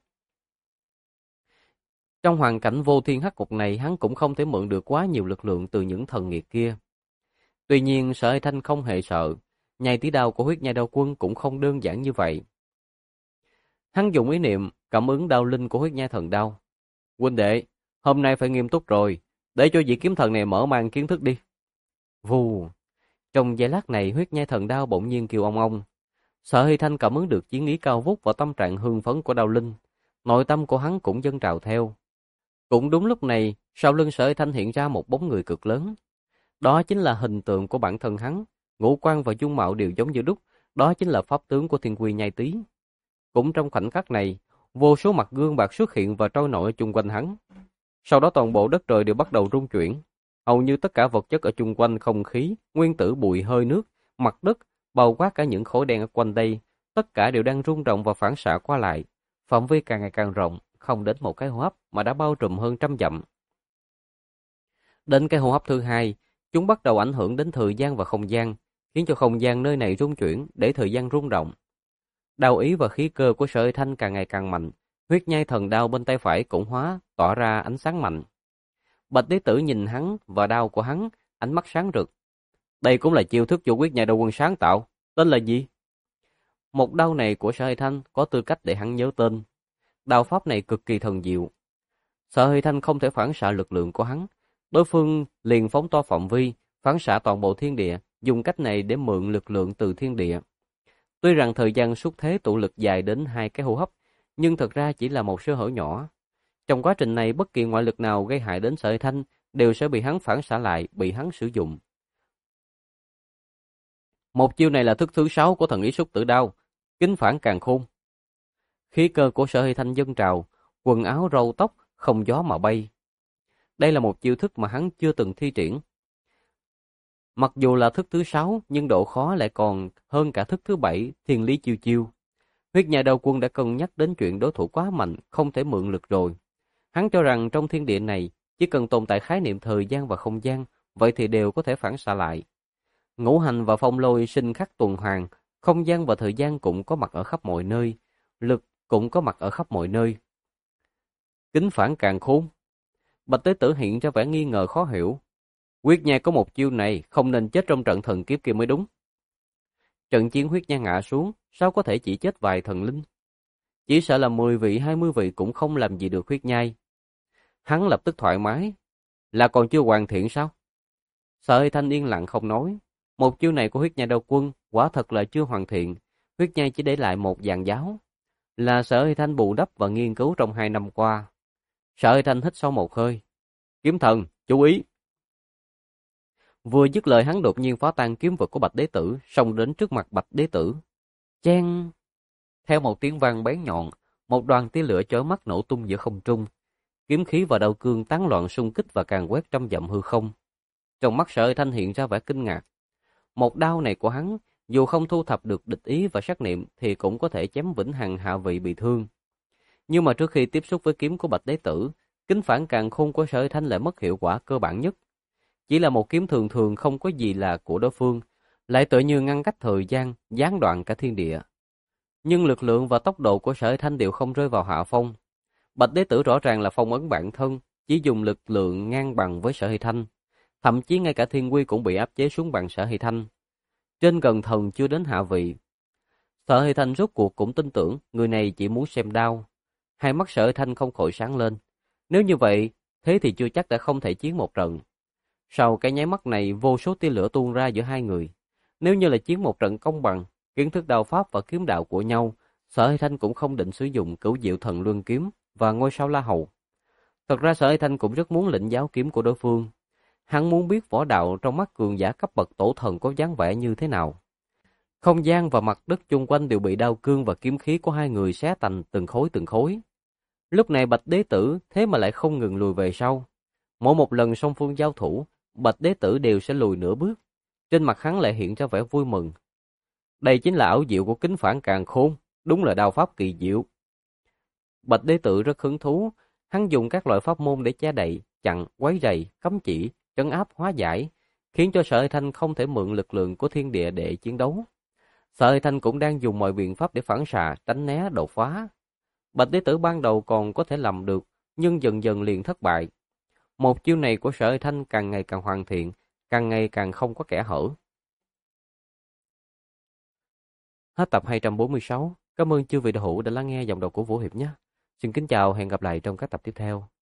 Trong hoàn cảnh vô thiên hắc cục này, hắn cũng không thể mượn được quá nhiều lực lượng từ những thần nghiệt kia. Tuy nhiên Sở Hy Thanh không hề sợ, nhai tí đao của huyết nhai đao quân cũng không đơn giản như vậy. Hắn dùng ý niệm cảm ứng đao linh của huyết nhai thần đao. Huynh đệ, hôm nay phải nghiêm túc rồi, để cho vị kiếm thần này mở mang kiến thức đi. Vù. Trong giây lát này, huyết nhai thần đao bỗng nhiên kêu ong ong. Sở Hy Thanh cảm ứng được chiến ý cao vút và tâm trạng hưng phấn của đao linh, nội tâm của hắn cũng dâng trào theo. Cũng đúng lúc này, sau lưng Sở Hy Thanh hiện ra một bóng người cực lớn. Đó chính là hình tượng của bản thân hắn, ngũ quan và dung mạo đều giống như đúc, đó chính là pháp tướng của Thiên Quy Nhai Tý. Cũng trong khoảnh khắc này, vô số mặt gương bạc xuất hiện và trôi nổi chung quanh hắn. Sau đó toàn bộ đất trời đều bắt đầu rung chuyển. Hầu như tất cả vật chất ở chung quanh, không khí, nguyên tử, bụi, hơi nước, mặt đất, bao quát cả những khối đen ở quanh đây, tất cả đều đang rung động và phản xạ qua lại. Phạm vi càng ngày càng rộng, không đến một cái hô hấp mà đã bao trùm hơn 100 dặm. Đến cái hô hấp thứ hai, chúng bắt đầu ảnh hưởng đến thời gian và không gian, khiến cho không gian nơi này rung chuyển, để thời gian rung động. Đao ý và khí cơ của Sở Hy Thanh càng ngày càng mạnh, huyết nhai thần đao bên tay phải cũng tỏa ra ánh sáng mạnh. Bạch Đế Tử nhìn hắn và đao của hắn, ánh mắt sáng rực. Đây cũng là chiêu thức do huyết nhai đao quân sáng tạo, tên là gì? Một đao này của Sở Hy Thanh có tư cách để hắn nhớ tên. Đao pháp này cực kỳ thần diệu. Sở Huy Thanh không thể phản xạ lực lượng của hắn. Đối phương liền phóng to phạm vi, phản xạ toàn bộ thiên địa, dùng cách này để mượn lực lượng từ thiên địa. Tuy rằng thời gian xuất thế tụ lực dài đến 2 cái hô hấp, nhưng thật ra chỉ là một sơ hở nhỏ. Trong quá trình này, bất kỳ ngoại lực nào gây hại đến Sở Huy Thanh đều sẽ bị hắn phản xạ lại, bị hắn sử dụng. Một chiêu này là thức thứ 6 của thần ý xúc tử đao, kính phản càn khôn. Khí cơ của Sở Huy Thanh dâng trào, quần áo râu tóc không gió mà bay. Đây là một chiêu thức mà hắn chưa từng thi triển. Mặc dù là thức thứ 6, nhưng độ khó lại còn hơn cả thức thứ 7, thiên lý chiêu chiêu. Huyết Nhai Đao Quân đã cân nhắc đến chuyện đối thủ quá mạnh, không thể mượn lực rồi. Hắn cho rằng trong thiên địa này, chỉ cần tồn tại khái niệm thời gian và không gian, vậy thì đều có thể phản xạ lại. Ngũ hành và phong lôi sinh khắc tuần hoàn, không gian và thời gian cũng có mặt ở khắp mọi nơi, lực cũng có mặt ở khắp mọi nơi. Kính phản càn khôn. Bạch Tế Tử hiện ra vẻ nghi ngờ khó hiểu. Huyết Nhai có một chiêu này, không nên chết trong trận thần kiếp kia mới đúng. Trận chiến Huyết Nhai ngã xuống, sao có thể chỉ chết vài thần linh? Chỉ sợ là 10 vị 20 vị cũng không làm gì được Huyết Nhai. Hắn lập tức thoải mái. Là còn chưa hoàn thiện sao? Sở Huy Thanh yên lặng không nói. Một chiêu này của Huyết Nhai Đao Quân quả thật là chưa hoàn thiện. Huyết Nhai chỉ để lại một dàn giáo, là Sở Huy Thanh bù đắp và nghiên cứu trong 2 năm qua. Sở Huy Thanh hít sâu một hơi. Kiếm thần, chú ý! Vừa dứt lời, hắn đột nhiên phá tan kiếm vực của Bạch Đế Tử, xông đến trước mặt Bạch Đế Tử. Chen! Theo một tiếng vang bén nhọn, một đoàn tia lửa chói mắt nổ tung giữa không trung. Kiếm khí và đao cương tán loạn xung kích và càn quét trăm dặm hư không. Trong mắt Sở Huy Thanh hiện ra vẻ kinh ngạc. Một đao này của hắn, dù không thu thập được địch ý và sát niệm thì cũng có thể chém vĩnh hằng hạ vị bị thương. Nhưng mà trước khi tiếp xúc với kiếm của Bạch Đế Tử, kính phản càn khôn của Sở Huy Thanh lại mất hiệu quả cơ bản nhất. Chỉ là một kiếm thường thường không có gì là của đối phương, lại tựa như ngăn cách thời gian, gián đoạn cả thiên địa. Nhưng lực lượng và tốc độ của Sở Huy Thanh đều không rơi vào hạ phong. Bạch Đế Tử rõ ràng là phong ấn bản thân, chỉ dùng lực lượng ngang bằng với Sở Huy Thanh. Thậm chí ngay cả thiên quy cũng bị áp chế xuống bằng Sở Huy Thanh. Trên gần thần chưa đến hạ vị. Sở Huy Thanh rốt cuộc cũng tin tưởng người này chỉ muốn xem đao. Hai mắt Sở Huy Thanh không khỏi sáng lên. Nếu như vậy, thế thì chưa chắc đã không thể chiến một trận. Sau cái nháy mắt này, vô số tia lửa tuôn ra giữa hai người. Nếu như là chiến một trận công bằng, kiến thức đao pháp và kiếm đạo của nhau, Sở Huy Thanh cũng không định sử dụng Cửu Diệu Thần Luân Kiếm và Ngôi Sao La Hầu. Thật ra Sở Huy Thanh cũng rất muốn lĩnh giáo kiếm của đối phương. Hắn muốn biết võ đạo trong mắt cường giả cấp bậc tổ thần có dáng vẻ như thế nào. Không gian và mặt đất chung quanh đều bị đao cương và kiếm khí của hai người xé thành từng khối từng khối. Lúc này Bạch Đế Tử thế mà lại không ngừng lùi về sau. Mỗi một lần song phương giao thủ, Bạch Đế Tử đều sẽ lùi nửa bước. Trên mặt hắn lại hiện ra vẻ vui mừng. Đây chính là ảo diệu của kính phản càn khôn, đúng là đao pháp kỳ diệu. Bạch Đế Tử rất hứng thú, hắn dùng các loại pháp môn để che đậy, chặn, quấy rầy, cấm chỉ, trấn áp, hóa giải, khiến cho Sở Huy Thanh không thể mượn lực lượng của thiên địa để chiến đấu. Sở Huy Thanh cũng đang dùng mọi biện pháp để phản xạ, tránh né, đột phá. Bạch Đế Tử ban đầu còn có thể làm được, nhưng dần dần liền thất bại. Một chiêu này của Sở Huy Thanh càng ngày càng hoàn thiện, càng ngày càng không có kẽ hở. Hết tập 246. Cảm ơn chư vị đạo hữu đã lắng nghe giọng đọc của Vũ Hiệp nhé. Xin kính chào, hẹn gặp lại trong các tập tiếp theo.